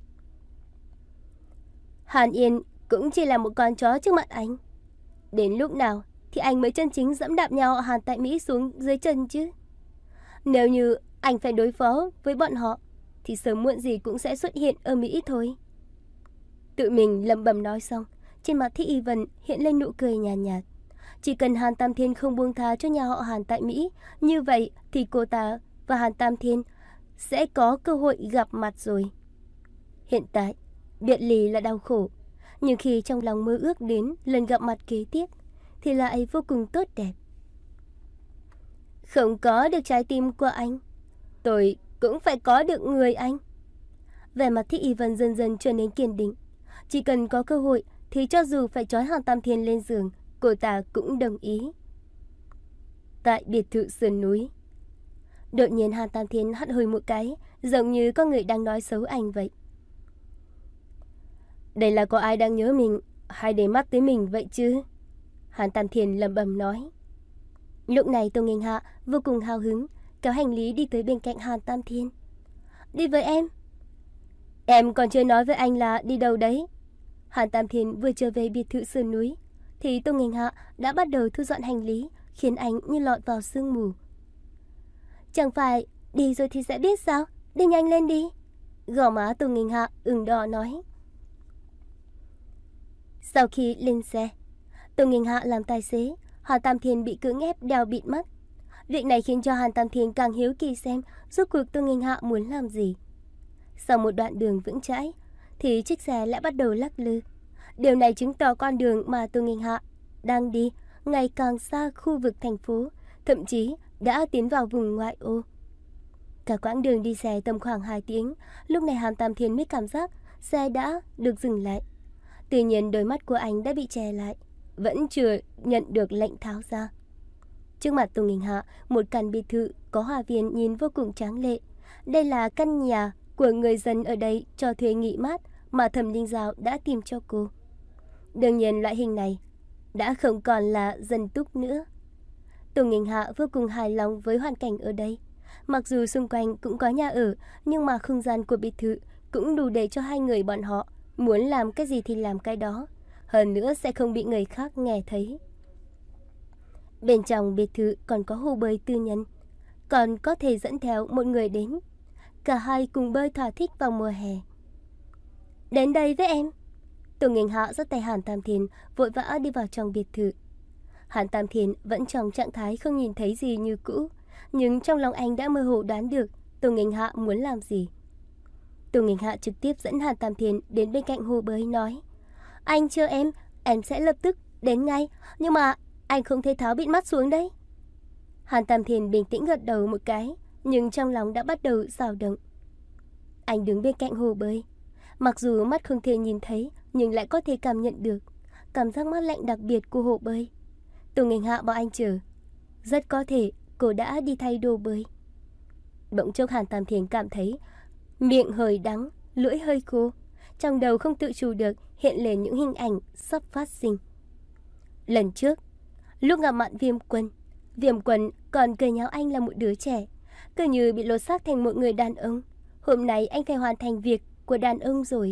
Hàn Yên cũng chỉ là một con chó trước mặt anh. Đến lúc nào thì anh mới chân chính dẫm đạp nhà họ Hàn tại Mỹ xuống dưới chân chứ? Nếu như anh phải đối phó với bọn họ thì sớm muộn gì cũng sẽ xuất hiện ở Mỹ thôi. Tự mình lẩm bẩm nói xong, trên mặt Thích Y Vân hiện lên nụ cười nhàn nhạt, nhạt. Chỉ cần Hàn Tam Thiên không buông tha cho nhà họ Hàn tại Mỹ, như vậy thì cô ta và Hàn Tam Thiên sẽ có cơ hội gặp mặt rồi. Hiện tại, biệt ly là đau khổ, nhưng khi trong lòng mơ ước đến lần gặp mặt kế tiếp thì lại vô cùng tốt đẹp. Không có được trái tim của anh, tôi cũng phải có được người anh. Vẻ mặt Thích Y Vân dần dần trở nên kiên định. Chỉ cần có cơ hội thì cho dù phải trói Hàn Tam Thiên lên giường, cô ta cũng đồng ý. Tại biệt thự sườn núi, đột nhiên Hàn Tam Thiên hắt hơi một cái, giống như có người đang nói xấu anh vậy. Đây là có ai đang nhớ mình hay để mắt tới mình vậy chứ? Hàn Tam Thiên lẩm bẩm nói. Lúc này Tô Nghênh Hạ vô cùng hào hứng, kéo hành lý đi tới bên cạnh Hàn Tam Thiên. Đi với em. Em còn chưa nói với anh là đi đâu đấy. Hàn Tam Thiên vừa trở về biệt thự sườn núi thì Tô Nghênh Hạ đã bắt đầu thu dọn hành lý, khiến anh như lọt vào sương mù. Chẳng phải đi rồi thì sẽ biết sao? Đi nhanh lên đi. Gò má Tô Nghênh Hạ ửng đỏ nói. Sau khi lên xe, Tô Nghênh Hạ làm tài xế, Hàn Tam Thiên bị cưỡng ép đeo bịt mắt. Việc này khiến cho Hàn Tam Thiên càng hiếu kỳ xem rốt cuộc Tô Nghênh Hạ muốn làm gì. Sau một đoạn đường vững chãi thì chiếc xe lại bắt đầu lắc lư. Điều này chứng tỏ con đường mà Tô Nghênh Hạ đang đi ngày càng xa khu vực thành phố, thậm chí đã tiến vào vùng ngoại ô. Cả quãng đường đi xe tầm khoảng hai tiếng, lúc này Hàn Tam Thiên mới cảm giác xe đã được dừng lại. Tuy nhiên đôi mắt của anh đã bị che lại, vẫn chưa nhận được lệnh tháo ra. Trước mặt Tô Nghênh Hạ, một căn biệt thự có hoa viên nhìn vô cùng tráng lệ. Đây là căn nhà của người dân ở đây cho thuê nghỉ mát mà Thẩm Linh Giao đã tìm cho cô. Đương nhiên loại hình này đã không còn là dân túc nữa. Tô Nghênh Hạ vô cùng hài lòng với hoàn cảnh ở đây. Mặc dù xung quanh cũng có nhà ở, nhưng mà không gian của biệt thự cũng đủ để cho hai người bọn họ muốn làm cái gì thì làm cái đó. Hơn nữa sẽ không bị người khác nghe thấy. Bên trong biệt thự còn có hồ bơi tư nhân, còn có thể dẫn theo một người đến. Cả hai cùng bơi thỏa thích vào mùa hè. Đến đây với em. Tô Nghênh Hạ giơ tay Hàn Tam Thiên vội vã đi vào trong biệt thự. Hàn Tam Thiên vẫn trong trạng thái không nhìn thấy gì như cũ, nhưng trong lòng anh đã mơ hồ đoán được Tô Nghênh Hạ muốn làm gì. Tô Nghênh Hạ trực tiếp dẫn Hàn Tam Thiên đến bên cạnh hồ bơi nói: Anh chờ em, em sẽ lập tức đến ngay, nhưng mà anh không thể tháo bịt mắt xuống đấy. Hàn Tam Thiên bình tĩnh gật đầu một cái, nhưng trong lòng đã bắt đầu dao động. Anh đứng bên cạnh hồ bơi, mặc dù mắt không thể nhìn thấy nhưng lại có thể cảm nhận được cảm giác mát lạnh đặc biệt của hồ bơi. Tô Nghênh Hạ bảo anh chờ, rất có thể cô đã đi thay đồ bơi. Bỗng chốc Hàn Tam Thiên cảm thấy miệng hơi đắng, lưỡi hơi khô, trong đầu không tự chủ được hiện lên những hình ảnh sắp phát sinh. Lần trước, lúc gặp mặt Viêm Quân, Viêm Quân còn cười nhạo anh là một đứa trẻ, cứ như bị lột xác thành một người đàn ông. Hôm nay anh phải hoàn thành việc của đàn ông rồi.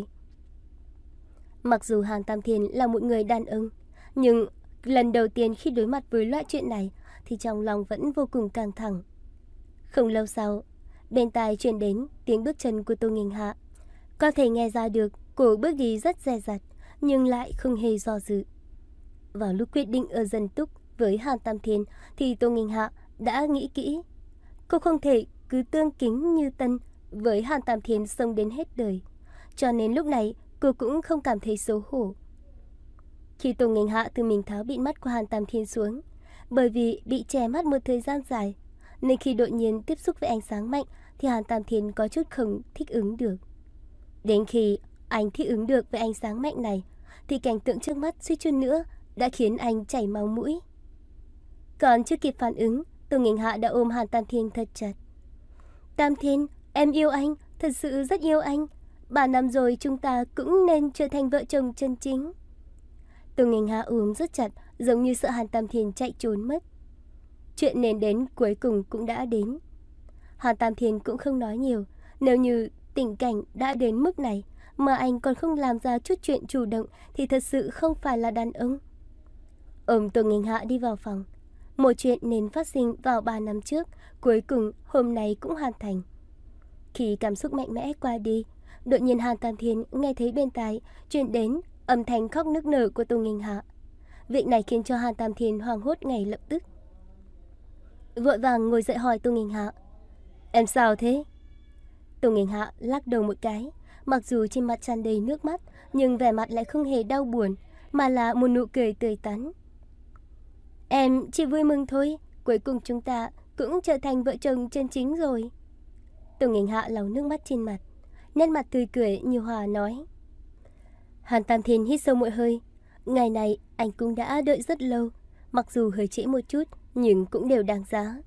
Mặc dù Hàn Tam Thiên là một người đàn ông, nhưng lần đầu tiên khi đối mặt với loại chuyện này thì trong lòng vẫn vô cùng căng thẳng. Không lâu sau, bên tai truyền đến tiếng bước chân của Tô Nghênh Hạ. Có thể nghe ra được cô bước đi rất dè dặt, nhưng lại không hề do dự. Vào lúc quyết định ở dân túc với Hàn Tam Thiên thì Tô Nghênh Hạ đã nghĩ kỹ. Cô không thể cứ tương kính như tân với Hàn Tam Thiên sống đến hết đời, cho nên lúc này cô cũng không cảm thấy xấu hổ. Khi Tô Nghênh Hạ tự mình tháo bịt mắt của Hàn Tam Thiên xuống, bởi vì bị che mắt một thời gian dài, nên khi đột nhiên tiếp xúc với ánh sáng mạnh thì Hàn Tam Thiên có chút không thích ứng được. Đến khi anh thích ứng được với ánh sáng mạnh này thì cảnh tượng trước mắt suýt chút nữa đã khiến anh chảy máu mũi. Còn chưa kịp phản ứng, Tô Nghênh Hạ đã ôm Hàn Tam Thiên thật chặt. Tam Thiên, em yêu anh, thật sự rất yêu anh. Ba năm rồi chúng ta cũng nên trở thành vợ chồng chân chính. Tô Nghênh Hạ ôm rất chặt, giống như sợ Hàn Tam Thiên chạy trốn mất. Chuyện nên đến cuối cùng cũng đã đến. Hàn Tam Thiên cũng không nói nhiều. Nếu như tình cảnh đã đến mức này mà anh còn không làm ra chút chuyện chủ động thì thật sự không phải là đàn ông. Ôm Tô Nghênh Hạ đi vào phòng. Một chuyện nên phát sinh vào ba năm trước, cuối cùng hôm nay cũng hoàn thành. Khi cảm xúc mạnh mẽ qua đi, đột nhiên Hàn Tam Thiên nghe thấy bên tai truyền đến âm thanh khóc nức nở của Tô Nghênh Hạ. Việc này khiến cho Hàn Tam Thiên hoảng hốt ngay lập tức. Vội vàng ngồi dậy hỏi Tô Nghênh Hạ: Em sao thế? Tô Nghênh Hạ lắc đầu một cái, mặc dù trên mặt tràn đầy nước mắt, nhưng vẻ mặt lại không hề đau buồn, mà là một nụ cười tươi tắn. Em chỉ vui mừng thôi, cuối cùng chúng ta cũng trở thành vợ chồng chân chính rồi. Tô Nghênh Hạ lau nước mắt trên mặt, nét mặt tươi cười như hoa nói. Hàn Tam Thiên hít sâu một hơi. Ngày này anh cũng đã đợi rất lâu, mặc dù hơi trễ một chút nhưng cũng đều đáng giá.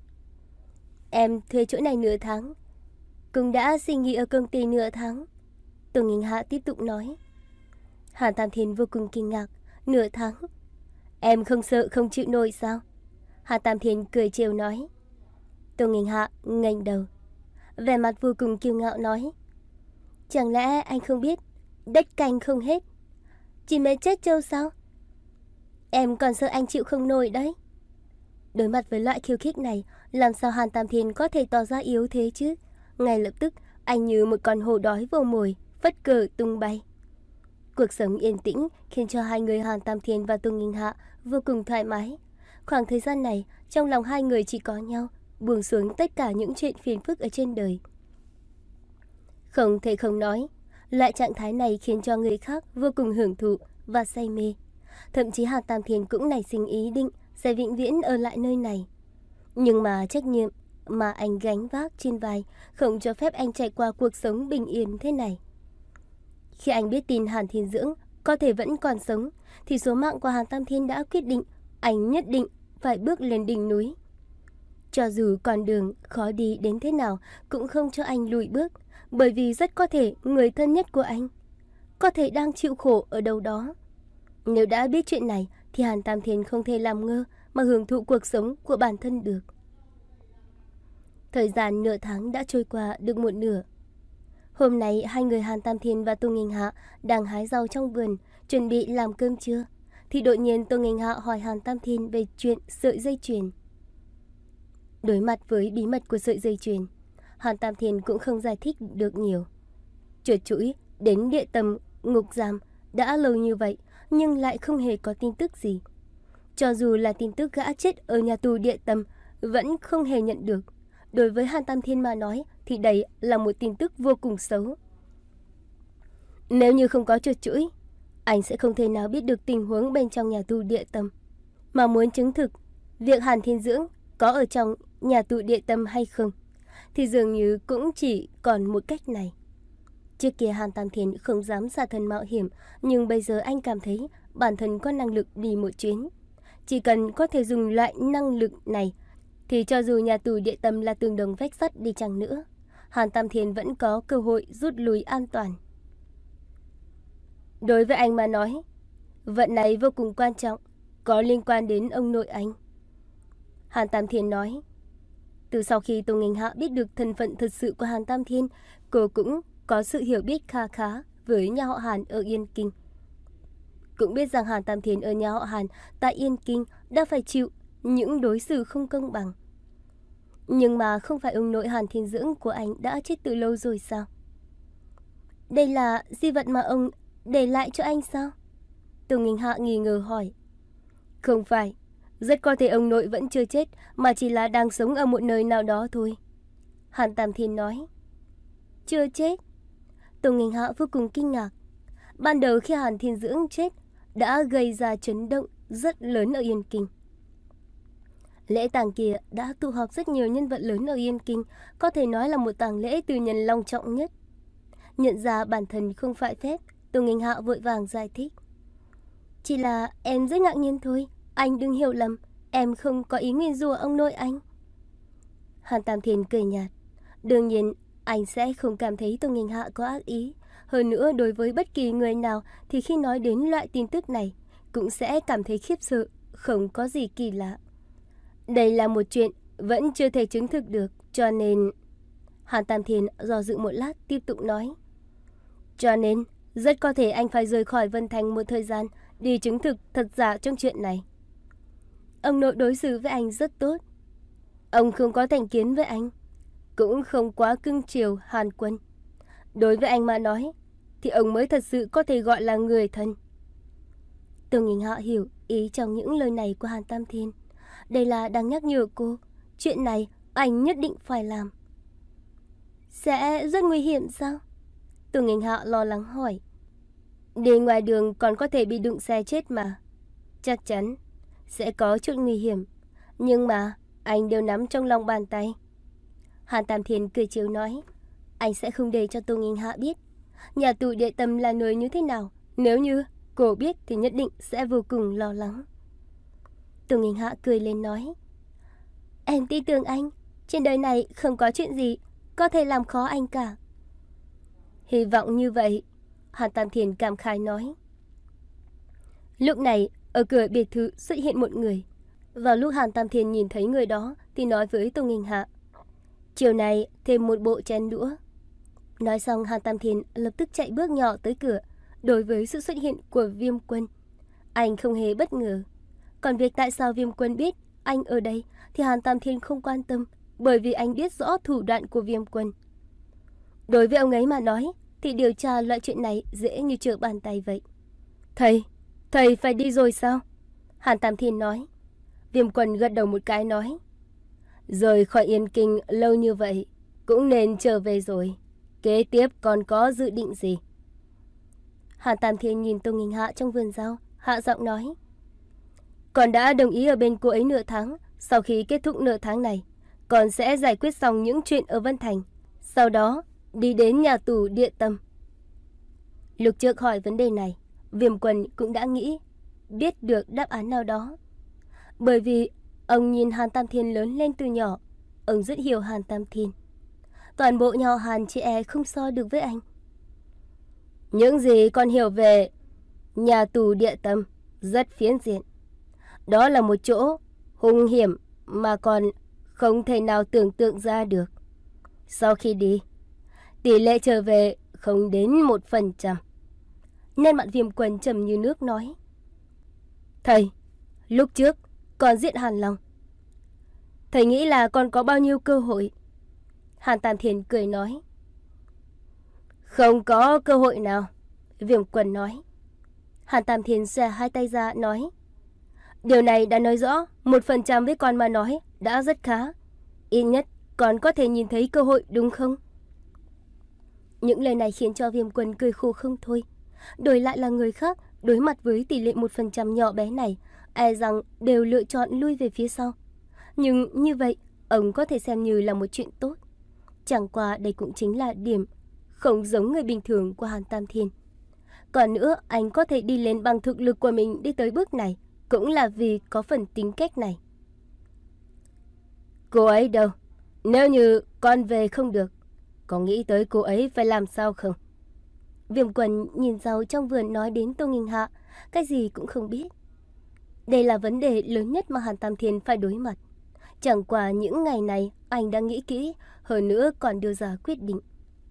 Em thuê chỗ này nửa tháng, cũng đã xin nghỉ ở công ty nửa tháng. Tô Nghênh Hạ tiếp tục nói. Hàn Tam Thiên vô cùng kinh ngạc. Nửa tháng? Em không sợ không chịu nổi sao? Hàn Tam Thiên cười trêu nói. Tô Nghênh Hạ nghênh đầu, vẻ mặt vô cùng kiêu ngạo nói. Chẳng lẽ anh không biết đất canh không hết, chỉ mấy chết trâu sao? Em còn sợ anh chịu không nổi đấy. Đối mặt với loại khiêu khích này, làm sao Hàn Tam Thiên có thể tỏ ra yếu thế chứ? Ngay lập tức anh như một con hổ đói vô mồi, phất cờ tung bay. Cuộc sống yên tĩnh khiến cho hai người Hàn Tam Thiên và Tô Nghênh Hạ vô cùng thoải mái. Khoảng thời gian này, trong lòng hai người chỉ có nhau, buông xuống tất cả những chuyện phiền phức ở trên đời. Không thể không nói, loại trạng thái này khiến cho người khác vô cùng hưởng thụ và say mê. Thậm chí Hàn Tam Thiên cũng nảy sinh ý định sẽ vĩnh viễn ở lại nơi này. Nhưng mà trách nhiệm mà anh gánh vác trên vai không cho phép anh trải qua cuộc sống bình yên thế này. Khi anh biết tin Hàn Thiên Dưỡng có thể vẫn còn sống, thì số mạng của Hàn Tam Thiên đã quyết định anh nhất định phải bước lên đỉnh núi. Cho dù con đường khó đi đến thế nào cũng không cho anh lùi bước, bởi vì rất có thể người thân nhất của anh có thể đang chịu khổ ở đâu đó. Nếu đã biết chuyện này thì Hàn Tam Thiên không thể làm ngơ mà hưởng thụ cuộc sống của bản thân được. Thời gian nửa tháng đã trôi qua được một nửa. Hôm nay hai người Hàn Tam Thiên và Tô Nghênh Hạ đang hái rau trong vườn, chuẩn bị làm cơm trưa, thì đột nhiên Tô Nghênh Hạ hỏi Hàn Tam Thiên về chuyện sợi dây chuyền. Đối mặt với bí mật của sợi dây chuyền, Hàn Tam Thiên cũng không giải thích được nhiều. Chuột chũi đến địa tâm ngục giam đã lâu như vậy nhưng lại không hề có tin tức gì. Cho dù là tin tức gã chết ở nhà tù địa tâm vẫn không hề nhận được. Đối với Hàn Tam Thiên mà nói thì đây là một tin tức vô cùng xấu. Nếu như không có chuột chũi, anh sẽ không thể nào biết được tình huống bên trong nhà tù địa tâm. Mà muốn chứng thực việc Hàn Thiên Dưỡng có ở trong nhà tù địa tâm hay không, thì dường như cũng chỉ còn một cách này. Trước kia Hàn Tam Thiên không dám xả thân mạo hiểm, nhưng bây giờ anh cảm thấy bản thân có năng lực đi một chuyến. Chỉ cần có thể dùng loại năng lực này, thì cho dù nhà tù địa tâm là tường đồng vách sắt đi chăng nữa, Hàn Tam Thiên vẫn có cơ hội rút lui an toàn. Đối với anh mà nói, vận này vô cùng quan trọng, có liên quan đến ông nội anh. Hàn Tam Thiên nói. Từ sau khi Tô Nghênh Hạ biết được thân phận thật sự của Hàn Tam Thiên, cô cũng có sự hiểu biết kha khá với nhà họ Hàn ở Yên Kinh. Cũng biết rằng Hàn Tam Thiên ở nhà họ Hàn tại Yên Kinh đã phải chịu những đối xử không công bằng. Nhưng mà không phải ông nội Hàn Thiên Dưỡng của anh đã chết từ lâu rồi sao? Đây là di vật mà ông để lại cho anh sao? Tô Nghênh Hạ nghi ngờ hỏi. Không phải, rất có thể ông nội vẫn chưa chết, mà chỉ là đang sống ở một nơi nào đó thôi. Hàn Tam Thiên nói. Chưa chết? Tô Nghênh Hạ vô cùng kinh ngạc. Ban đầu khi Hàn Thiên Dưỡng chết đã gây ra chấn động rất lớn ở Yên Kinh. Lễ tang kia đã tụ họp rất nhiều nhân vật lớn ở Yên Kinh, có thể nói là một tang lễ tư nhân long trọng nhất. Nhận ra bản thân không phải phép, Tô Nghênh Hạ vội vàng giải thích. Chỉ là em rất ngạc nhiên thôi, anh đừng hiểu lầm, em không có ý nguyền rủa ông nội anh. Hàn Tam Thiên cười nhạt. Đương nhiên, anh sẽ không cảm thấy Tô Nghênh Hạ có ác ý. Hơn nữa, đối với bất kỳ người nào thì khi nói đến loại tin tức này cũng sẽ cảm thấy khiếp sợ, không có gì kỳ lạ. Đây là một chuyện vẫn chưa thể chứng thực được, cho nên... Hàn Tam Thiên do dự một lát tiếp tục nói. Cho nên, rất có thể anh phải rời khỏi Vân Thành một thời gian đi chứng thực thật giả trong chuyện này. Ông nội đối xử với anh rất tốt. Ông không có thành kiến với anh. cũng không quá cưng chiều Hàn Quân. Đối với anh mà nói, thì ông mới thật sự có thể gọi là người thân. Tô Nghinh Hạ hiểu ý trong những lời này của Hàn Tam Thiên. Đây là đang nhắc nhở cô, chuyện này anh nhất định phải làm. Sẽ rất nguy hiểm sao? Tô Nghinh Hạ lo lắng hỏi. Đi ngoài đường còn có thể bị đụng xe chết mà. Chắc chắn sẽ có chút nguy hiểm, nhưng mà anh đều nắm trong lòng bàn tay. Hàn Tam Thiên cười trêu nói. Anh sẽ không để cho Tô Nghinh Hạ biết nhà tù địa tâm là nơi như thế nào. Nếu như cô biết thì nhất định sẽ vô cùng lo lắng. Tô Nghinh Hạ cười lên nói. Em tin tưởng anh. Trên đời này không có chuyện gì có thể làm khó anh cả. Hy vọng như vậy, Hàn Tam Thiên cảm khái nói. Lúc này, ở cửa biệt thự xuất hiện một người. Vào lúc Hàn Tam Thiên nhìn thấy người đó thì nói với Tô Nghinh Hạ. Chiều này thêm một bộ chén đũa. Nói xong, Hàn Tam Thiên lập tức chạy bước nhỏ tới cửa. Đối với sự xuất hiện của Viêm Quân, anh không hề bất ngờ. Còn việc tại sao Viêm Quân biết anh ở đây thì Hàn Tam Thiên không quan tâm, bởi vì anh biết rõ thủ đoạn của Viêm Quân. Đối với ông ấy mà nói thì điều tra loại chuyện này dễ như trở bàn tay vậy. Thầy, thầy phải đi rồi sao? Hàn Tam Thiên nói. Viêm Quân gật đầu một cái nói. Rời khỏi Yên Kinh lâu như vậy, cũng nên trở về rồi. Kế tiếp còn có dự định gì? Hàn Tam Thiên nhìn Tô Nghinh Hạ trong vườn rau, hạ giọng nói. Con đã đồng ý ở bên cô ấy nửa tháng. Sau khi kết thúc nửa tháng này, con sẽ giải quyết xong những chuyện ở Vân Thành. Sau đó đi đến nhà tù địa tâm. Lúc trước hỏi vấn đề này, Viêm Quân cũng đã nghĩ biết được đáp án nào đó. Bởi vì ông nhìn Hàn Tam Thiên lớn lên từ nhỏ, ông rất hiểu Hàn Tam Thiên. Toàn bộ nhà Hàn chị e không so được với anh. Những gì con hiểu về nhà tù địa tâm rất phiến diện. Đó là một chỗ hung hiểm mà con không thể nào tưởng tượng ra được. Sau khi đi, tỷ lệ trở về không đến một phần trăm. Nên mặt Viêm Quân trầm như nước nói. Thầy, lúc trước con giết Hàn Long. Thầy nghĩ là con có bao nhiêu cơ hội? Hàn Tam Thiên cười nói. Không có cơ hội nào, Viêm Quân nói. Hàn Tam Thiên xòe hai tay ra nói. Điều này đã nói rõ, một phần trăm với con mà nói đã rất khá. Ít nhất con có thể nhìn thấy cơ hội, đúng không? Những lời này khiến cho Viêm Quân cười khổ không thôi. Đổi lại là người khác, đối mặt với tỷ lệ một phần trăm nhỏ bé này, e rằng đều lựa chọn lui về phía sau. Nhưng như vậy, ông có thể xem như là một chuyện tốt. Chẳng qua đây cũng chính là điểm không giống người bình thường của Hàn Tam Thiên. Còn nữa, anh có thể đi lên bằng thực lực của mình đi tới bước này, cũng là vì có phần tính cách này. Cô ấy đâu? Nếu như con về không được, có nghĩ tới cô ấy phải làm sao không? Viêm Quân nhìn rau trong vườn nói đến Tô Nghinh Hạ, cái gì cũng không biết. Đây là vấn đề lớn nhất mà Hàn Tam Thiên phải đối mặt. Chẳng qua những ngày này anh đã nghĩ kỹ, hơn nữa còn đưa ra quyết định.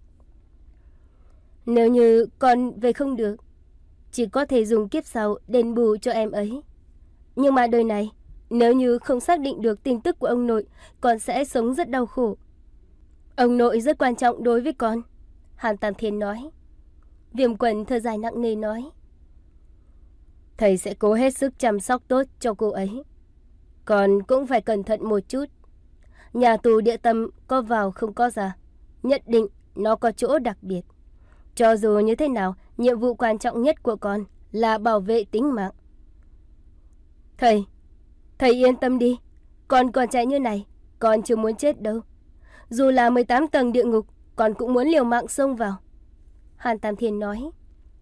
Nếu như con về không được, chỉ có thể dùng kiếp sau đền bù cho em ấy. Nhưng mà đời này, nếu như không xác định được tin tức của ông nội, con sẽ sống rất đau khổ. Ông nội rất quan trọng đối với con, Hàn Tam Thiên nói. Viêm Quân thở dài nặng nề nói. Thầy sẽ cố hết sức chăm sóc tốt cho cô ấy. Con cũng phải cẩn thận một chút. Nhà tù địa tâm có vào không có ra, nhất định nó có chỗ đặc biệt. Cho dù như thế nào, nhiệm vụ quan trọng nhất của con là bảo vệ tính mạng. Thầy, thầy yên tâm đi. Con còn trẻ như này, con chưa muốn chết đâu. Dù là mười tám tầng địa ngục, con cũng muốn liều mạng xông vào, Hàn Tam Thiên nói.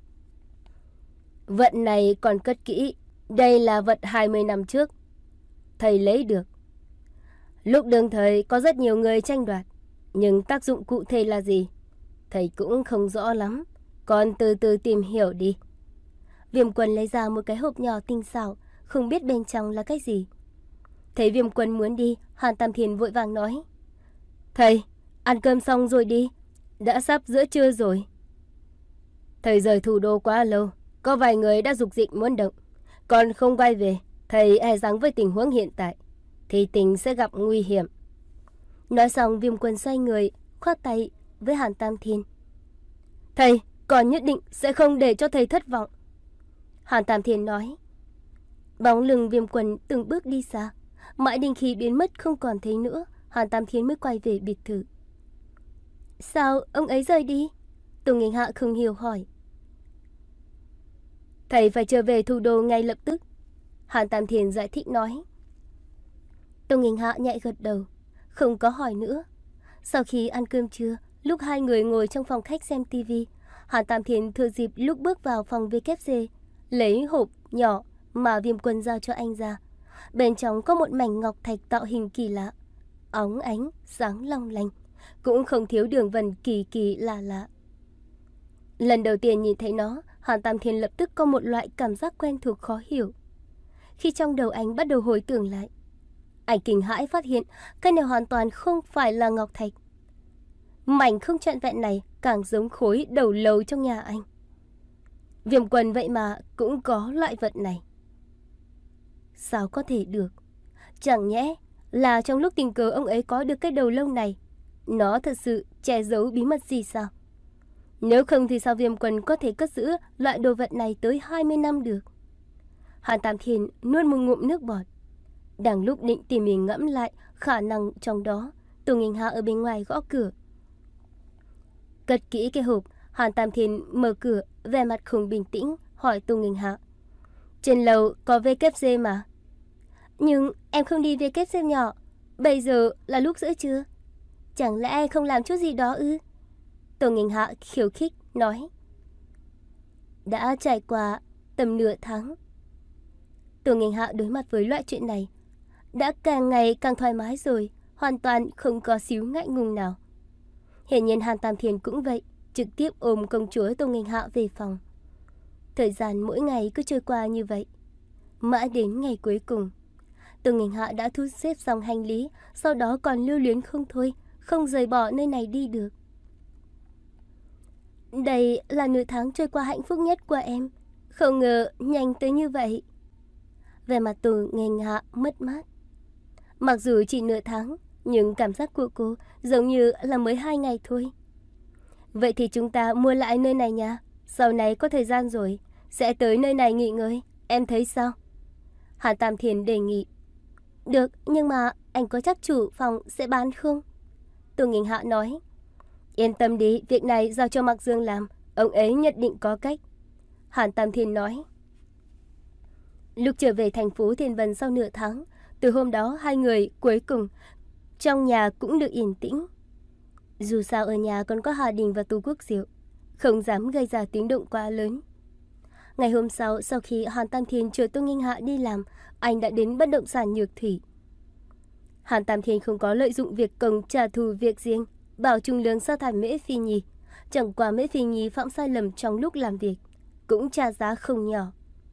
Vận này còn cất kỹ. Đây là vật hai mươi năm trước thầy lấy được. Lúc đương thời có rất nhiều người tranh đoạt, nhưng tác dụng cụ thể là gì thầy cũng không rõ lắm. Con từ từ tìm hiểu đi. Viêm Quân lấy ra một cái hộp nhỏ tinh xảo, không biết bên trong là cái gì. Thấy Viêm Quân muốn đi, Hàn Tam Thiên vội vàng nói. Thầy, ăn cơm xong rồi đi, đã sắp giữa trưa rồi. Thầy rời thủ đô quá lâu, có vài người đã dục dịch muốn động. Còn không quay về, thầy e rằng với tình huống hiện tại thì tình sẽ gặp nguy hiểm. Nói xong, Viêm Quân xoay người, khoát tay với Hàn Tam Thiên. Thầy, còn nhất định sẽ không để cho thầy thất vọng. Hàn Tam Thiên nói. Bóng lưng Viêm Quân từng bước đi xa, mãi đến khi biến mất không còn thấy nữa, Hàn Tam Thiên mới quay về biệt thự. Sao ông ấy rời đi? Tô Nghênh Hạ không hiểu hỏi. Thầy phải trở về thủ đô ngay lập tức, Hàn Tam Thiên giải thích nói. Tô Nghênh Hạ nhẹ gật đầu, không có hỏi nữa. Sau khi ăn cơm trưa, lúc hai người ngồi trong phòng khách xem tivi, Hàn Tam Thiên thừa dịp lúc bước vào phòng vê kép xê, lấy hộp nhỏ mà Viêm Quân giao cho anh ra. Bên trong có một mảnh ngọc thạch tạo hình kỳ lạ, óng ánh, sáng long lanh, cũng không thiếu đường vân kỳ kỳ lạ lạ. Lần đầu tiên nhìn thấy nó, Hàn Tam Thiên lập tức có một loại cảm giác quen thuộc khó hiểu. Khi trong đầu anh bắt đầu hồi tưởng lại, anh kinh hãi phát hiện cái này hoàn toàn không phải là ngọc thạch. Mảnh không trọn vẹn này càng giống khối đầu lâu trong nhà anh. Viêm Quân vậy mà cũng có loại vật này. Sao có thể được? Chẳng nhẽ là trong lúc tình cờ ông ấy có được cái đầu lâu này, nó thật sự che giấu bí mật gì sao? Nếu không thì sao Viêm Quân có thể cất giữ loại đồ vật này tới hai mươi năm được? Hàn Tam Thiên nuốt một ngụm nước bọt. Đang lúc định tỉ mỉ ngẫm lại khả năng trong đó, Tô Nghênh Hạ ở bên ngoài gõ cửa. Cất kỹ cái hộp, Hàn Tam Thiên mở cửa, vẻ mặt không bình tĩnh, hỏi Tô Nghênh Hạ. Trên lầu có vê kép xê mà. Nhưng em không đi vê kép xê nhỏ, bây giờ là lúc giữa trưa. Chẳng lẽ không làm chút gì đó ư? Tô Nghênh Hạ khiêu khích nói. Đã trải qua tầm nửa tháng. Tô Nghênh Hạ đối mặt với loại chuyện này đã càng ngày càng thoải mái rồi, hoàn toàn không có xíu ngại ngùng nào. Hiển nhiên Hàn Tam Thiên cũng vậy, trực tiếp ôm công chúa Tô Nghênh Hạ về phòng. Thời gian mỗi ngày cứ trôi qua như vậy, mãi đến ngày cuối cùng, Tô Nghênh Hạ đã thu xếp xong hành lý, sau đó còn lưu luyến không thôi, không rời bỏ nơi này đi được. Đây là nửa tháng trôi qua hạnh phúc nhất của em, không ngờ nhanh tới như vậy. Về mặt Tô Nghênh Hạ mất mát. Mặc dù chỉ nửa tháng, nhưng cảm giác của cô giống như là mới hai ngày thôi. Vậy thì chúng ta mua lại nơi này nha. Sau này có thời gian rồi, sẽ tới nơi này nghỉ ngơi. Em thấy sao? Hàn Tam Thiên đề nghị. Được, nhưng mà anh có chắc chủ phòng sẽ bán không? Tô Nghênh Hạ nói. Yên tâm đi, việc này giao cho Mạc Dương làm. Ông ấy nhất định có cách. Hàn Tam Thiên nói. Lúc trở về thành phố Thiên Vân sau nửa tháng, từ hôm đó hai người cuối cùng trong nhà cũng được yên tĩnh. Dù sao ở nhà còn có Hà Đình và Tú Quốc Diệu, không dám gây ra tiếng động quá lớn. Ngày hôm sau, sau khi Hàn Tam Thiên chờ Tô Nghênh Hạ đi làm, anh đã đến bất động sản Nhược Thủy. Hàn Tam Thiên không có lợi dụng việc công trả thù việc riêng, bảo Trung Lương sa thải Mễ Phi Nhi. Chẳng qua Mễ Phi Nhi phạm sai lầm trong lúc làm việc, cũng trả giá không nhỏ.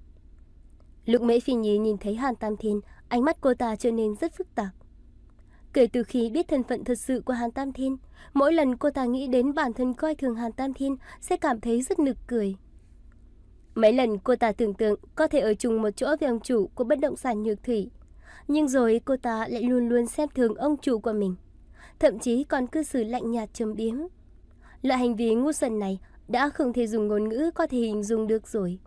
Lúc Mễ Phi Nhi nhìn thấy Hàn Tam Thiên, ánh mắt cô ta trở nên rất phức tạp. Kể từ khi biết thân phận thật sự của Hàn Tam Thiên, mỗi lần cô ta nghĩ đến bản thân coi thường Hàn Tam Thiên sẽ cảm thấy rất nực cười. Mấy lần cô ta tưởng tượng có thể ở chung một chỗ với ông chủ của bất động sản Nhược Thủy, nhưng rồi cô ta lại luôn luôn xem thường ông chủ của mình, thậm chí còn cư xử lạnh nhạt châm biếm. Loại hành vi ngu xuẩn này đã không thể dùng ngôn ngữ có thể hình dung được rồi.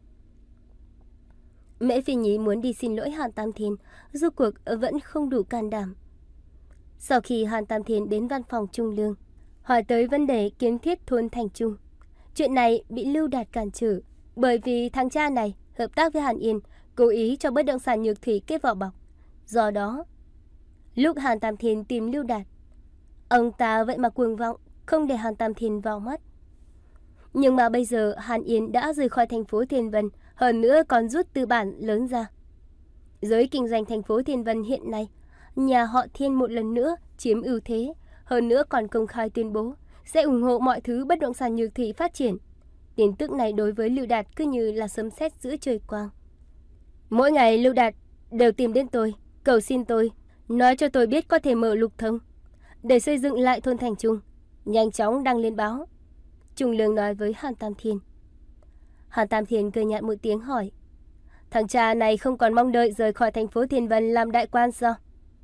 Mễ Phi Nhi muốn đi xin lỗi Hàn Tam Thiên, rốt cuộc vẫn không đủ can đảm. Sau khi Hàn Tam Thiên đến văn phòng Trung Lương, hỏi tới vấn đề kiến thiết thôn Thành Trung, chuyện này bị Lưu Đạt cản trở, bởi vì thằng cha này hợp tác với Hàn Yên, cố ý cho bất động sản Nhược Thủy kết vỏ bọc. Do đó, lúc Hàn Tam Thiên tìm Lưu Đạt, ông ta vậy mà cuồng vọng, không để Hàn Tam Thiên vào mắt. Nhưng mà bây giờ Hàn Yên đã rời khỏi thành phố Thiên Vân, hơn nữa còn rút tư bản lớn ra. Giới kinh doanh thành phố Thiên Vân hiện nay, nhà họ Thiên một lần nữa chiếm ưu thế, hơn nữa còn công khai tuyên bố sẽ ủng hộ mọi thứ bất động sản Nhược Thủy phát triển. Tin tức này đối với Lưu Đạt cứ như là sấm sét giữa trời quang. Mỗi ngày Lưu Đạt đều tìm đến tôi, cầu xin tôi, nói cho tôi biết có thể mở lục thông để xây dựng lại thôn Thành Trung, nhanh chóng đăng lên báo. Trung Lương nói với Hàn Tam Thiên. Hàn Tam Thiên cười nhạt một tiếng hỏi, thằng cha này không còn mong đợi rời khỏi thành phố Thiên Vân làm đại quan sao?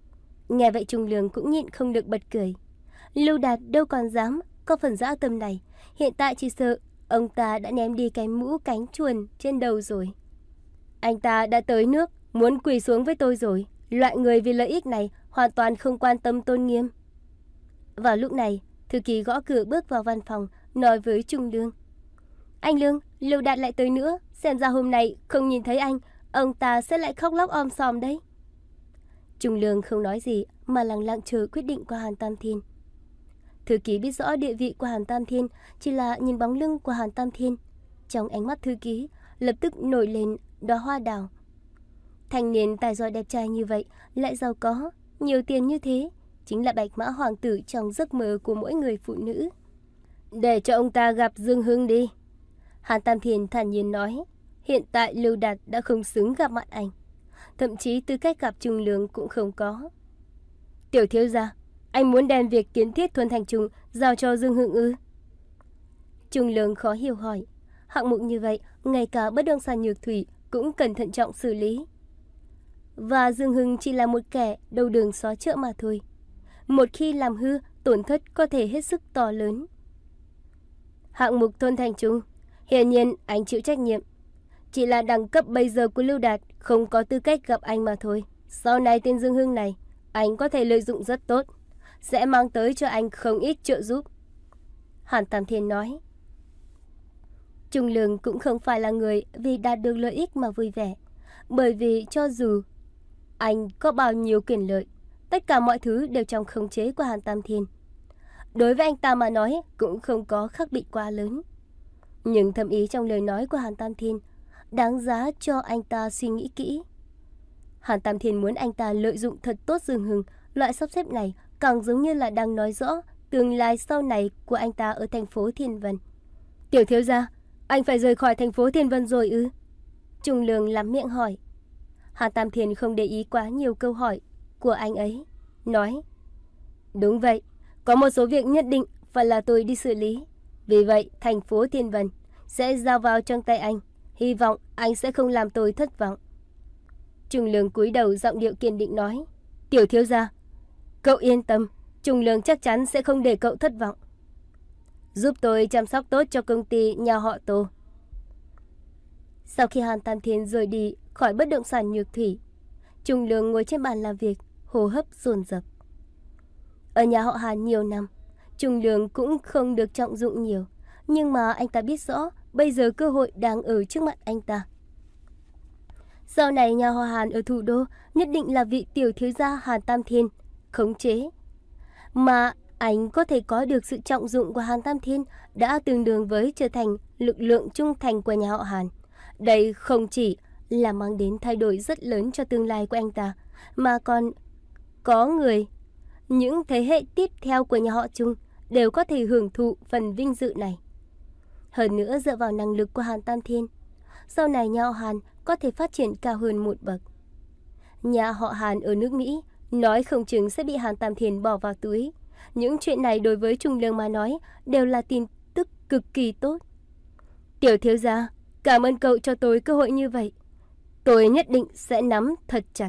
Nghe vậy Trung Lương cũng nhịn không được bật cười. Lưu Đạt đâu còn dám có phần dã tâm này. Hiện tại chỉ sợ ông ta đã ném đi cái mũ cánh chuồn trên đầu rồi. Anh ta đã tới nước, muốn quỳ xuống với tôi rồi. Loại người vì lợi ích này hoàn toàn không quan tâm tôn nghiêm. Vào lúc này, thư ký gõ cửa bước vào văn phòng, nói với Trung Lương. Anh Lương, Lưu Đạt lại tới nữa. Xem ra hôm nay không nhìn thấy anh, ông ta sẽ lại khóc lóc om sòm đấy. Trung Lương không nói gì mà lặng lặng chờ quyết định của Hàn Tam Thiên. Thư ký biết rõ địa vị của Hàn Tam Thiên, chỉ là nhìn bóng lưng của Hàn Tam Thiên, trong ánh mắt thư ký lập tức nổi lên đóa hoa đào. Thanh niên tài giỏi đẹp trai như vậy, lại giàu có, nhiều tiền như thế, chính là bạch mã hoàng tử trong giấc mơ của mỗi người phụ nữ. Để cho ông ta gặp Dương Hưng đi. Hàn Tam Thiên thản nhiên nói. Hiện tại Lưu Đạt đã không xứng gặp mặt anh, thậm chí tư cách gặp Trung Lương cũng không có. Tiểu thiếu gia, anh muốn đem việc kiến thiết Thuần Thành Trung giao cho Dương Hưng ư? Trung Lương khó hiểu hỏi. Hạng mục như vậy, ngay cả bất động sản Nhược Thủy cũng cần thận trọng xử lý. Và Dương Hưng chỉ là một kẻ đầu đường xó chợ mà thôi. Một khi làm hư, tổn thất có thể hết sức to lớn. Hạng mục Thuần Thành Trung, hiển nhiên anh chịu trách nhiệm. Chỉ là đẳng cấp bây giờ của Lưu Đạt không có tư cách gặp anh mà thôi. Sau này tên Dương Hưng này, anh có thể lợi dụng rất tốt, sẽ mang tới cho anh không ít trợ giúp. Hàn Tam Thiên nói. Trung Lương cũng không phải là người vì đạt được lợi ích mà vui vẻ. Bởi vì cho dù anh có bao nhiêu quyền lợi, tất cả mọi thứ đều trong khống chế của Hàn Tam Thiên. Đối với anh ta mà nói cũng không có khác biệt quá lớn. Nhưng thâm ý trong lời nói của Hàn Tam Thiên đáng giá cho anh ta suy nghĩ kỹ. Hàn Tam Thiên muốn anh ta lợi dụng thật tốt Dương Hưng. Loại sắp xếp này càng giống như là đang nói rõ tương lai sau này của anh ta ở thành phố Thiên Vân. Tiểu thiếu gia, anh phải rời khỏi thành phố Thiên Vân rồi ư? Trung Lương lắm miệng hỏi. Hàn Tam Thiên không để ý quá nhiều câu hỏi của anh ấy, nói. Đúng vậy, có một số việc nhất định phải là tôi đi xử lý. Vì vậy thành phố Thiên Vân sẽ giao vào trong tay anh. Hy vọng anh sẽ không làm tôi thất vọng. Trung Lương cúi đầu giọng điệu kiên định nói. Tiểu thiếu gia, cậu yên tâm, Trung Lương chắc chắn sẽ không để cậu thất vọng. Giúp tôi chăm sóc tốt cho công ty nhà họ Tô. Sau khi Hàn Tam Thiên rời đi khỏi bất động sản Nhược Thủy, Trung Lương ngồi trên bàn làm việc, hô hấp dồn dập. Ở nhà họ Hàn nhiều năm, Trung Lương cũng không được trọng dụng nhiều, nhưng mà anh ta biết rõ bây giờ cơ hội đang ở trước mặt anh ta. Sau này nhà họ Hàn ở thủ đô nhất định là vị tiểu thiếu gia Hàn Tam Thiên khống chế. Mà anh có thể có được sự trọng dụng của Hàn Tam Thiên đã tương đương với trở thành lực lượng trung thành của nhà họ Hàn. Đây không chỉ là mang đến thay đổi rất lớn cho tương lai của anh ta, mà còn có người, những thế hệ tiếp theo của nhà họ Trung đều có thể hưởng thụ phần vinh dự này. Hơn nữa dựa vào năng lực của Hàn Tam Thiên, sau này nhà họ Hàn có thể phát triển cao hơn một bậc. Nhà họ Hàn ở nước Mỹ nói không chừng sẽ bị Hàn Tam Thiên bỏ vào túi. Những chuyện này đối với Trung Lương mà nói đều là tin tức cực kỳ tốt. Tiểu thiếu gia, cảm ơn cậu cho tôi cơ hội như vậy. Tôi nhất định sẽ nắm thật chặt.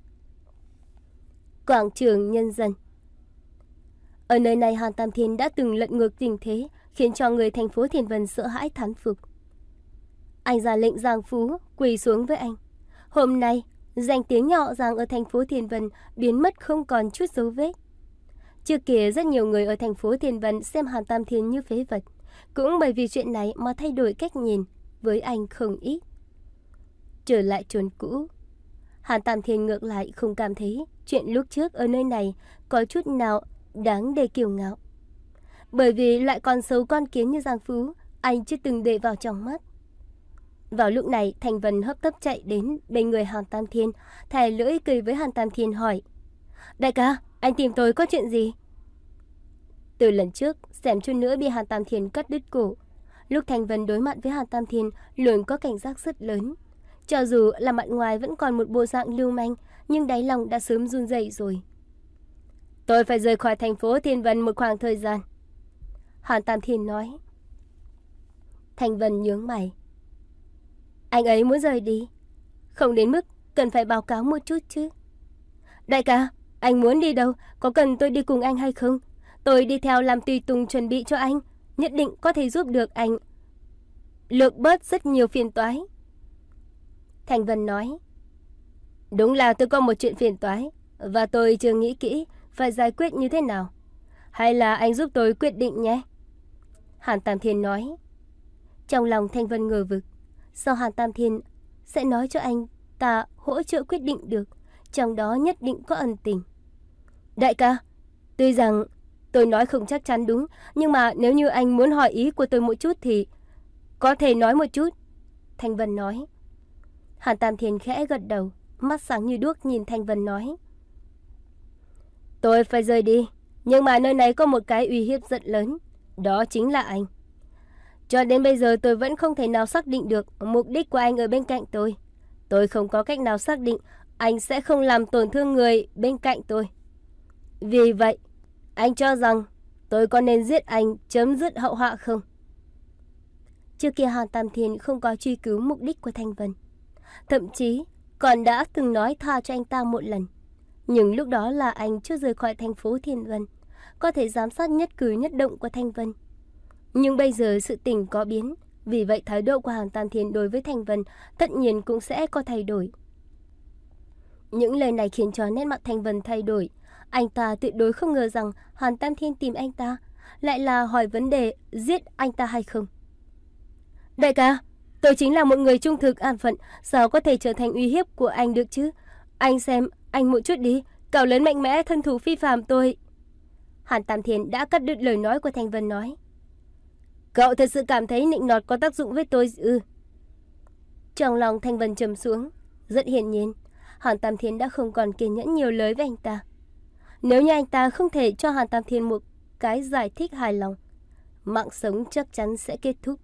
Quảng trường Nhân dân. Ở nơi này Hàn Tam Thiên đã từng lật ngược tình thế, khiến cho người thành phố Thiên Vân sợ hãi thán phục. Anh ra lệnh Giang Phú quỳ xuống với anh. Hôm nay, danh tiếng nhà họ Giang ở thành phố Thiên Vân biến mất không còn chút dấu vết. Trước kia rất nhiều người ở thành phố Thiên Vân xem Hàn Tam Thiên như phế vật, cũng bởi vì chuyện này mà thay đổi cách nhìn với anh không ít. Trở lại chốn cũ, Hàn Tam Thiên ngược lại không cảm thấy chuyện lúc trước ở nơi này có chút nào đáng để kiêu ngạo. Bởi vì loại con xấu con kiến như Giang Phú, anh chưa từng để vào trong mắt. Vào lúc này, Thành Vân hấp tấp chạy đến bên người Hàn Tam Thiên, thè lưỡi cười với Hàn Tam Thiên hỏi. Đại ca, anh tìm tôi có chuyện gì? Từ lần trước, xém chút nữa bị Hàn Tam Thiên cắt đứt cổ. Lúc Thành Vân đối mặt với Hàn Tam Thiên luôn có cảnh giác rất lớn. Cho dù là mặt ngoài vẫn còn một bộ dạng lưu manh, nhưng đáy lòng đã sớm run rẩy rồi. Tôi phải rời khỏi thành phố Thiên Vân một khoảng thời gian, Hàn Tam Thiên nói. Thành Vân nhướng mày. Anh ấy muốn rời đi, không đến mức cần phải báo cáo một chút chứ. Đại ca, Anh muốn đi đâu? Có cần tôi đi cùng anh hay không? Tôi đi theo làm tùy tùng chuẩn bị cho anh. Nhất định có thể giúp được anh lược bớt rất nhiều phiền toái. Thành Vân nói. Đúng là tôi có một chuyện phiền toái, và tôi chưa nghĩ kỹ phải giải quyết như thế nào. Hay là anh giúp tôi quyết định nhé? Hàn Tam Thiên nói. Trong lòng Thành Vân ngờ vực. Sao Hàn Tam Thiên sẽ nói cho anh ta hỗ trợ quyết định được? Trong đó nhất định có ẩn tình. Đại ca, tuy rằng tôi nói không chắc chắn đúng, nhưng mà nếu như anh muốn hỏi ý của tôi một chút thì có thể nói một chút. Thành Vân nói. Hàn Tam Thiên khẽ gật đầu, mắt sáng như đuốc nhìn Thành Vân nói. Tôi phải rời đi, nhưng mà nơi này có một cái uy hiếp rất lớn, đó chính là anh. Cho đến bây giờ tôi vẫn không thể nào xác định được mục đích của anh ở bên cạnh tôi. Tôi không có cách nào xác định anh sẽ không làm tổn thương người bên cạnh tôi. Vì vậy, anh cho rằng tôi có nên giết anh chấm dứt hậu họa không? Trước kia Hàn Tam Thiên không có truy cứu mục đích của Thành Vân. Thậm chí còn đã từng nói tha cho anh ta một lần. Nhưng lúc đó là anh chưa rời khỏi thành phố Thiên Vân, có thể giám sát nhất cử nhất động của Thành Vân. Nhưng bây giờ sự tình có biến, vì vậy thái độ của Hàn Tam Thiên đối với Thành Vân tất nhiên cũng sẽ có thay đổi. Những lời này khiến cho nét mặt Thành Vân thay đổi. Anh ta tuyệt đối không ngờ rằng Hàn Tam Thiên tìm anh ta lại là hỏi vấn đề giết anh ta hay không. Đại ca, tôi chính là một người trung thực an phận, sao có thể trở thành uy hiếp của anh được chứ? Anh xem, anh một chút đi, cậu lớn mạnh mẽ thân thủ phi phàm tôi. Hàn Tam Thiên đã cắt đứt lời nói của Thành Vân nói. Cậu thật sự cảm thấy nịnh nọt có tác dụng với tôi ư? Trong lòng Thành Vân trầm xuống. Rất hiển nhiên, Hàn Tam Thiên đã không còn kiên nhẫn nhiều lời với anh ta. Nếu như anh ta không thể cho Hàn Tam Thiên một cái giải thích hài lòng, mạng sống chắc chắn sẽ kết thúc.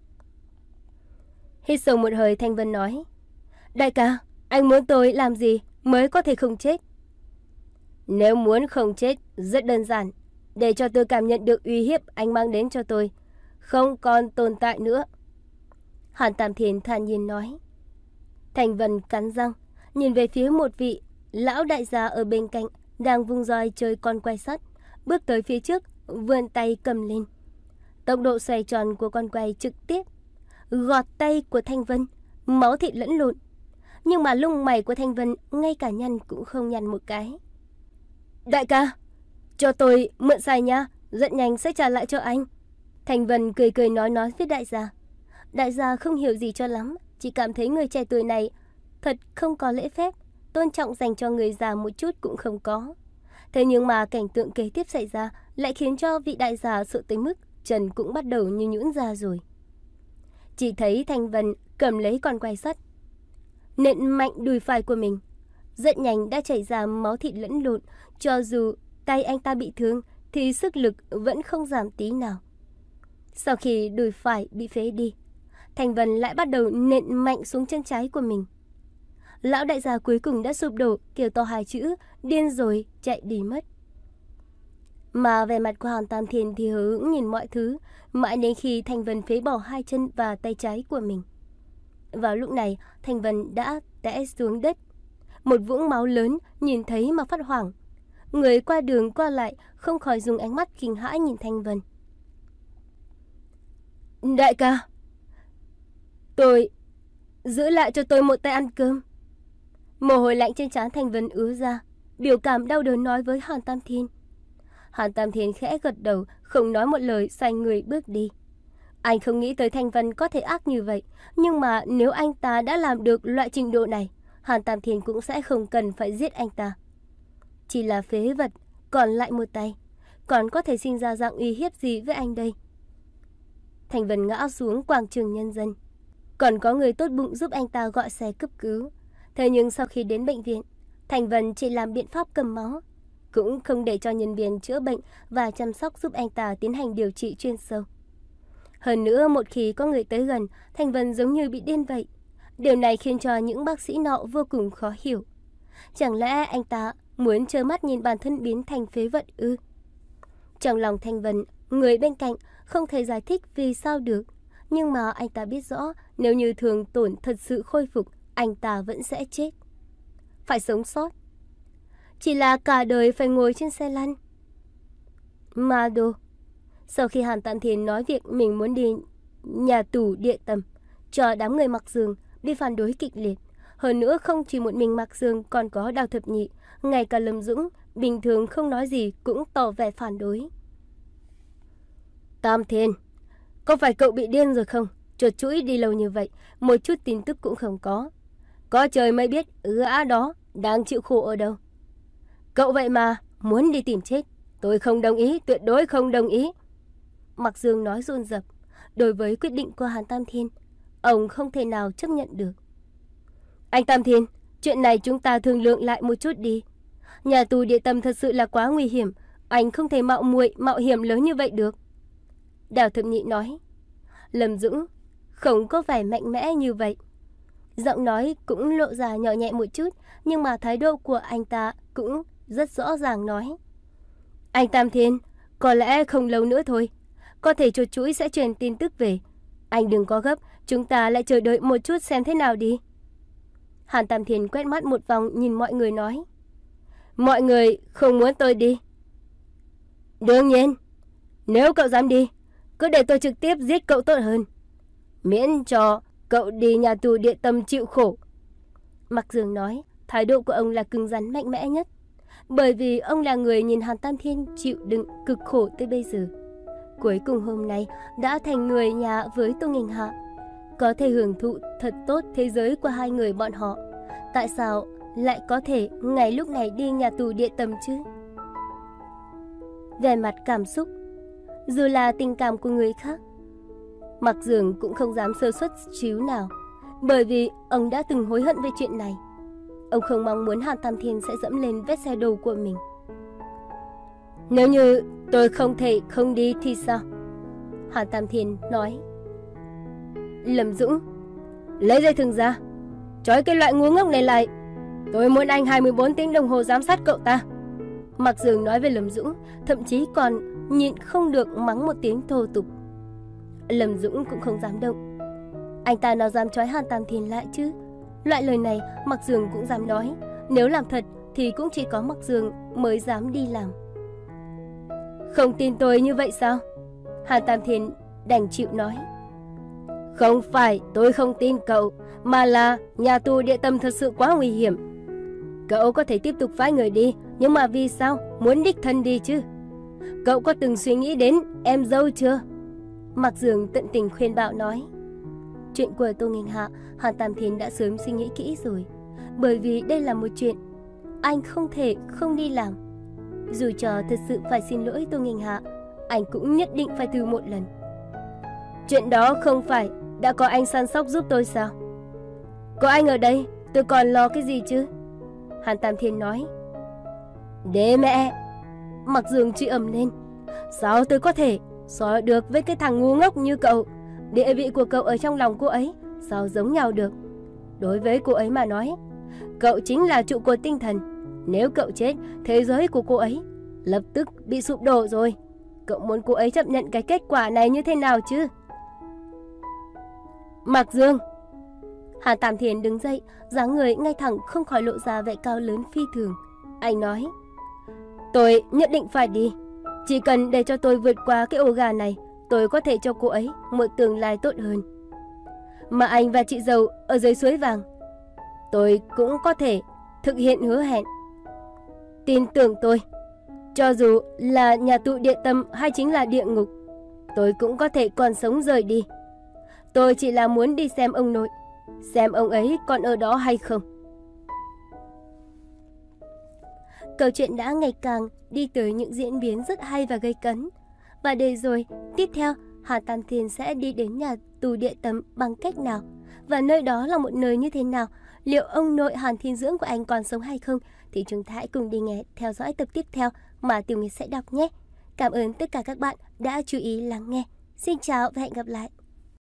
Hít sâu một hơi, Thành Vân nói. Đại ca, anh muốn tôi làm gì mới có thể không chết? Nếu muốn không chết, rất đơn giản. Để cho tôi cảm nhận được uy hiếp anh mang đến cho tôi không còn tồn tại nữa. Hàn Tam Thiên thản nhiên nói. Thành Vân cắn răng, nhìn về phía một vị lão đại gia ở bên cạnh đang vung roi chơi con quay sắt, bước tới phía trước, vươn tay cầm lên. Tốc độ xoay tròn của con quay trực tiếp gọt tay của Thành Vân, máu thịt lẫn lộn. Nhưng mà lông mày của Thành Vân ngay cả nhăn cũng không nhăn một cái. Đại ca, cho tôi mượn xài nha, rất nhanh sẽ trả lại cho anh. Thành Vân cười cười nói nói với đại gia. Đại gia không hiểu gì cho lắm, chỉ cảm thấy người trẻ tuổi này thật không có lễ phép, tôn trọng dành cho người già một chút cũng không có. Thế nhưng mà cảnh tượng kế tiếp xảy ra lại khiến cho vị đại gia sợ tới mức chân cũng bắt đầu như nhũn ra rồi. Chỉ thấy Thành Vân cầm lấy con quay sắt, nện mạnh đùi phải của mình. Rất nhanh đã chảy ra máu thịt lẫn lộn. Cho dù tay anh ta bị thương thì sức lực vẫn không giảm tí nào. Sau khi đùi phải bị phế đi, Thành Vân lại bắt đầu nện mạnh xuống chân trái của mình. Lão đại gia cuối cùng đã sụp đổ, kêu to hai chữ điên rồi chạy đi mất. Mà về mặt của Hàn Tam Thiên thì hờ hững nhìn mọi thứ, mãi đến khi Thành Vân phế bỏ hai chân và tay trái của mình. Vào lúc này, Thành Vân đã té xuống đất. Một vũng máu lớn nhìn thấy mà phát hoảng. Người qua đường qua lại không khỏi dùng ánh mắt kinh hãi nhìn Thành Vân. Đại ca, tôi giữ lại cho tôi một tay ăn cơm. Mồ hôi lạnh trên trán Thành Vân ứa ra, biểu cảm đau đớn nói với Hàn Tam Thiên. Hàn Tam Thiên khẽ gật đầu, không nói một lời, xoay người bước đi. Anh không nghĩ tới Thành Vân có thể ác như vậy, nhưng mà nếu anh ta đã làm được loại trình độ này, Hàn Tam Thiên cũng sẽ không cần phải giết anh ta. Chỉ là phế vật, còn lại một tay, còn có thể sinh ra dạng uy hiếp gì với anh đây? Thành Vân ngã xuống quảng trường Nhân dân. Còn có người tốt bụng giúp anh ta gọi xe cấp cứu. Thế nhưng sau khi đến bệnh viện, Thành Vân chỉ làm biện pháp cầm máu, cũng không để cho nhân viên chữa bệnh và chăm sóc giúp anh ta tiến hành điều trị chuyên sâu. Hơn nữa, một khi có người tới gần, Thành Vân giống như bị điên vậy. Điều này khiến cho những bác sĩ nọ vô cùng khó hiểu. Chẳng lẽ anh ta muốn trơ mắt nhìn bản thân biến thành phế vật ư? Trong lòng Thành Vân, người bên cạnh không thể giải thích vì sao được. Nhưng mà anh ta biết rõ, nếu như thường tổn thật sự khôi phục, anh ta vẫn sẽ chết. Phải sống sót. chỉ là cả đời phải ngồi trên xe lăn. Ma Đô. Sau khi Hàn Tam Thiên nói việc mình muốn đi nhà tù địa tâm cho đám người Mạc Dương đi phản đối kịch liệt, hơn nữa không chỉ một mình Mạc Dương còn có Đào Thập Nhị, ngay cả Lâm Dũng bình thường không nói gì cũng tỏ vẻ phản đối. Tam Thiên, có phải cậu bị điên rồi không? Chuột chuỗi đi lâu như vậy, một chút tin tức cũng không có. Có trời mới biết gã đó đang chịu khổ ở đâu. Cậu vậy mà muốn đi tìm chết, tôi không đồng ý, tuyệt đối không đồng ý. Mạc Dương nói dồn dập. Đối với quyết định của Hàn Tam Thiên, ông không thể nào chấp nhận được. Anh Tam Thiên, chuyện này chúng ta thương lượng lại một chút đi. Nhà tù địa tâm thật sự là quá nguy hiểm, anh không thể mạo muội mạo hiểm lớn như vậy được. Đào Thập Nhị nói. Lâm Dũng không có vẻ mạnh mẽ như vậy. Giọng nói cũng lộ ra nhỏ nhẹ một chút, nhưng mà thái độ của anh ta cũng rất rõ ràng nói. Anh Tam Thiên, có lẽ không lâu nữa thôi, có thể chuột chuỗi sẽ truyền tin tức về. Anh đừng có gấp, chúng ta lại chờ đợi một chút xem thế nào đi. Hàn Tam Thiên quét mắt một vòng nhìn mọi người nói. Mọi người không muốn tôi đi. Đương nhiên, nếu cậu dám đi, cứ để tôi trực tiếp giết cậu tốt hơn. Miễn cho cậu đi nhà tù địa tâm chịu khổ. Mạc Dương nói, thái độ của ông là cứng rắn mạnh mẽ nhất. Bởi vì ông là người nhìn Hàn Tam Thiên chịu đựng cực khổ tới bây giờ. Cuối cùng hôm nay đã thành người nhà với Tô Nghênh Hạ, có thể hưởng thụ thật tốt thế giới của hai người bọn họ. Tại sao lại có thể ngay lúc này đi nhà tù địa tâm chứ? Về mặt cảm xúc, dù là tình cảm của người khác, Mạc Dương cũng không dám sơ suất xíu nào, bởi vì ông đã từng hối hận về chuyện này. Ông không mong muốn Hàn Tam Thiên sẽ dẫm lên vết xe đổ của mình. Nếu như tôi không thể không đi thì sao? Hàn Tam Thiên nói. Lâm Dũng, lấy dây thừng ra, trói cái loại ngu ngốc này lại. Tôi muốn anh hai mươi bốn tiếng đồng hồ giám sát cậu ta. Mạc Dương nói với Lâm Dũng, thậm chí còn nhịn không được mắng một tiếng thô tục. Lâm Dũng cũng không dám động. Anh ta nào dám trói Hàn Tam Thiên lại chứ? Loại lời này Mạc Dương cũng dám nói. Nếu làm thật thì cũng chỉ có Mạc Dương mới dám đi làm. Không tin tôi như vậy sao? Hàn Tam Thiên đành chịu nói. Không phải tôi không tin cậu, mà là nhà tù địa tâm thật sự quá nguy hiểm. Cậu có thể tiếp tục phái người đi, nhưng mà vì sao muốn đích thân đi chứ? Cậu có từng suy nghĩ đến em dâu chưa? Mạc Dương tận tình khuyên bảo nói. Chuyện của Tô Nghênh Hạ, Hàn Tam Thiên đã sớm suy nghĩ kỹ rồi. Bởi vì đây là một chuyện anh không thể không đi làm. Dù cho thật sự phải xin lỗi Tô Nghênh Hạ, anh cũng nhất định phải thử một lần. Chuyện đó không phải đã có anh săn sóc giúp tôi sao? Có anh ở đây, tôi còn lo cái gì chứ? Hàn Tam Thiên nói. Đế mẹ! Mạc Dương chửi ầm lên. Sao tôi có thể so được với cái thằng ngu ngốc như cậu? Địa vị của cậu ở trong lòng cô ấy sao giống nhau được? Đối với cô ấy mà nói, cậu chính là trụ cột tinh thần. Nếu cậu chết, thế giới của cô ấy lập tức bị sụp đổ rồi. Cậu muốn cô ấy chấp nhận cái kết quả này như thế nào chứ? Mạc Dương! Hàn Tam Thiên đứng dậy, dáng người ngay thẳng không khỏi lộ ra vẻ cao lớn phi thường. Anh nói. Tôi nhất định phải đi. Chỉ cần để cho tôi vượt qua cái ổ gà này, tôi có thể cho cô ấy một tương lai tốt hơn. Mà anh và chị dâu ở dưới suối vàng, tôi cũng có thể thực hiện hứa hẹn. Tin tưởng tôi, cho dù là nhà tù địa tâm hay chính là địa ngục, tôi cũng có thể còn sống rời đi. Tôi chỉ là muốn đi xem ông nội, xem ông ấy còn ở đó hay không. Câu chuyện đã ngày càng đi tới những diễn biến rất hay và gây cấn. Và đây rồi, tiếp theo Hàn Tam Thiên sẽ đi đến nhà tù địa tâm bằng cách nào? Và nơi đó là một nơi như thế nào? Liệu ông nội Hàn Thiên Dưỡng của anh còn sống hay không? Thì chúng ta hãy cùng đi nghe theo dõi tập tiếp theo mà Tiểu Nguyệt sẽ đọc nhé. Cảm ơn tất cả các bạn đã chú ý lắng nghe. Xin chào và hẹn gặp lại.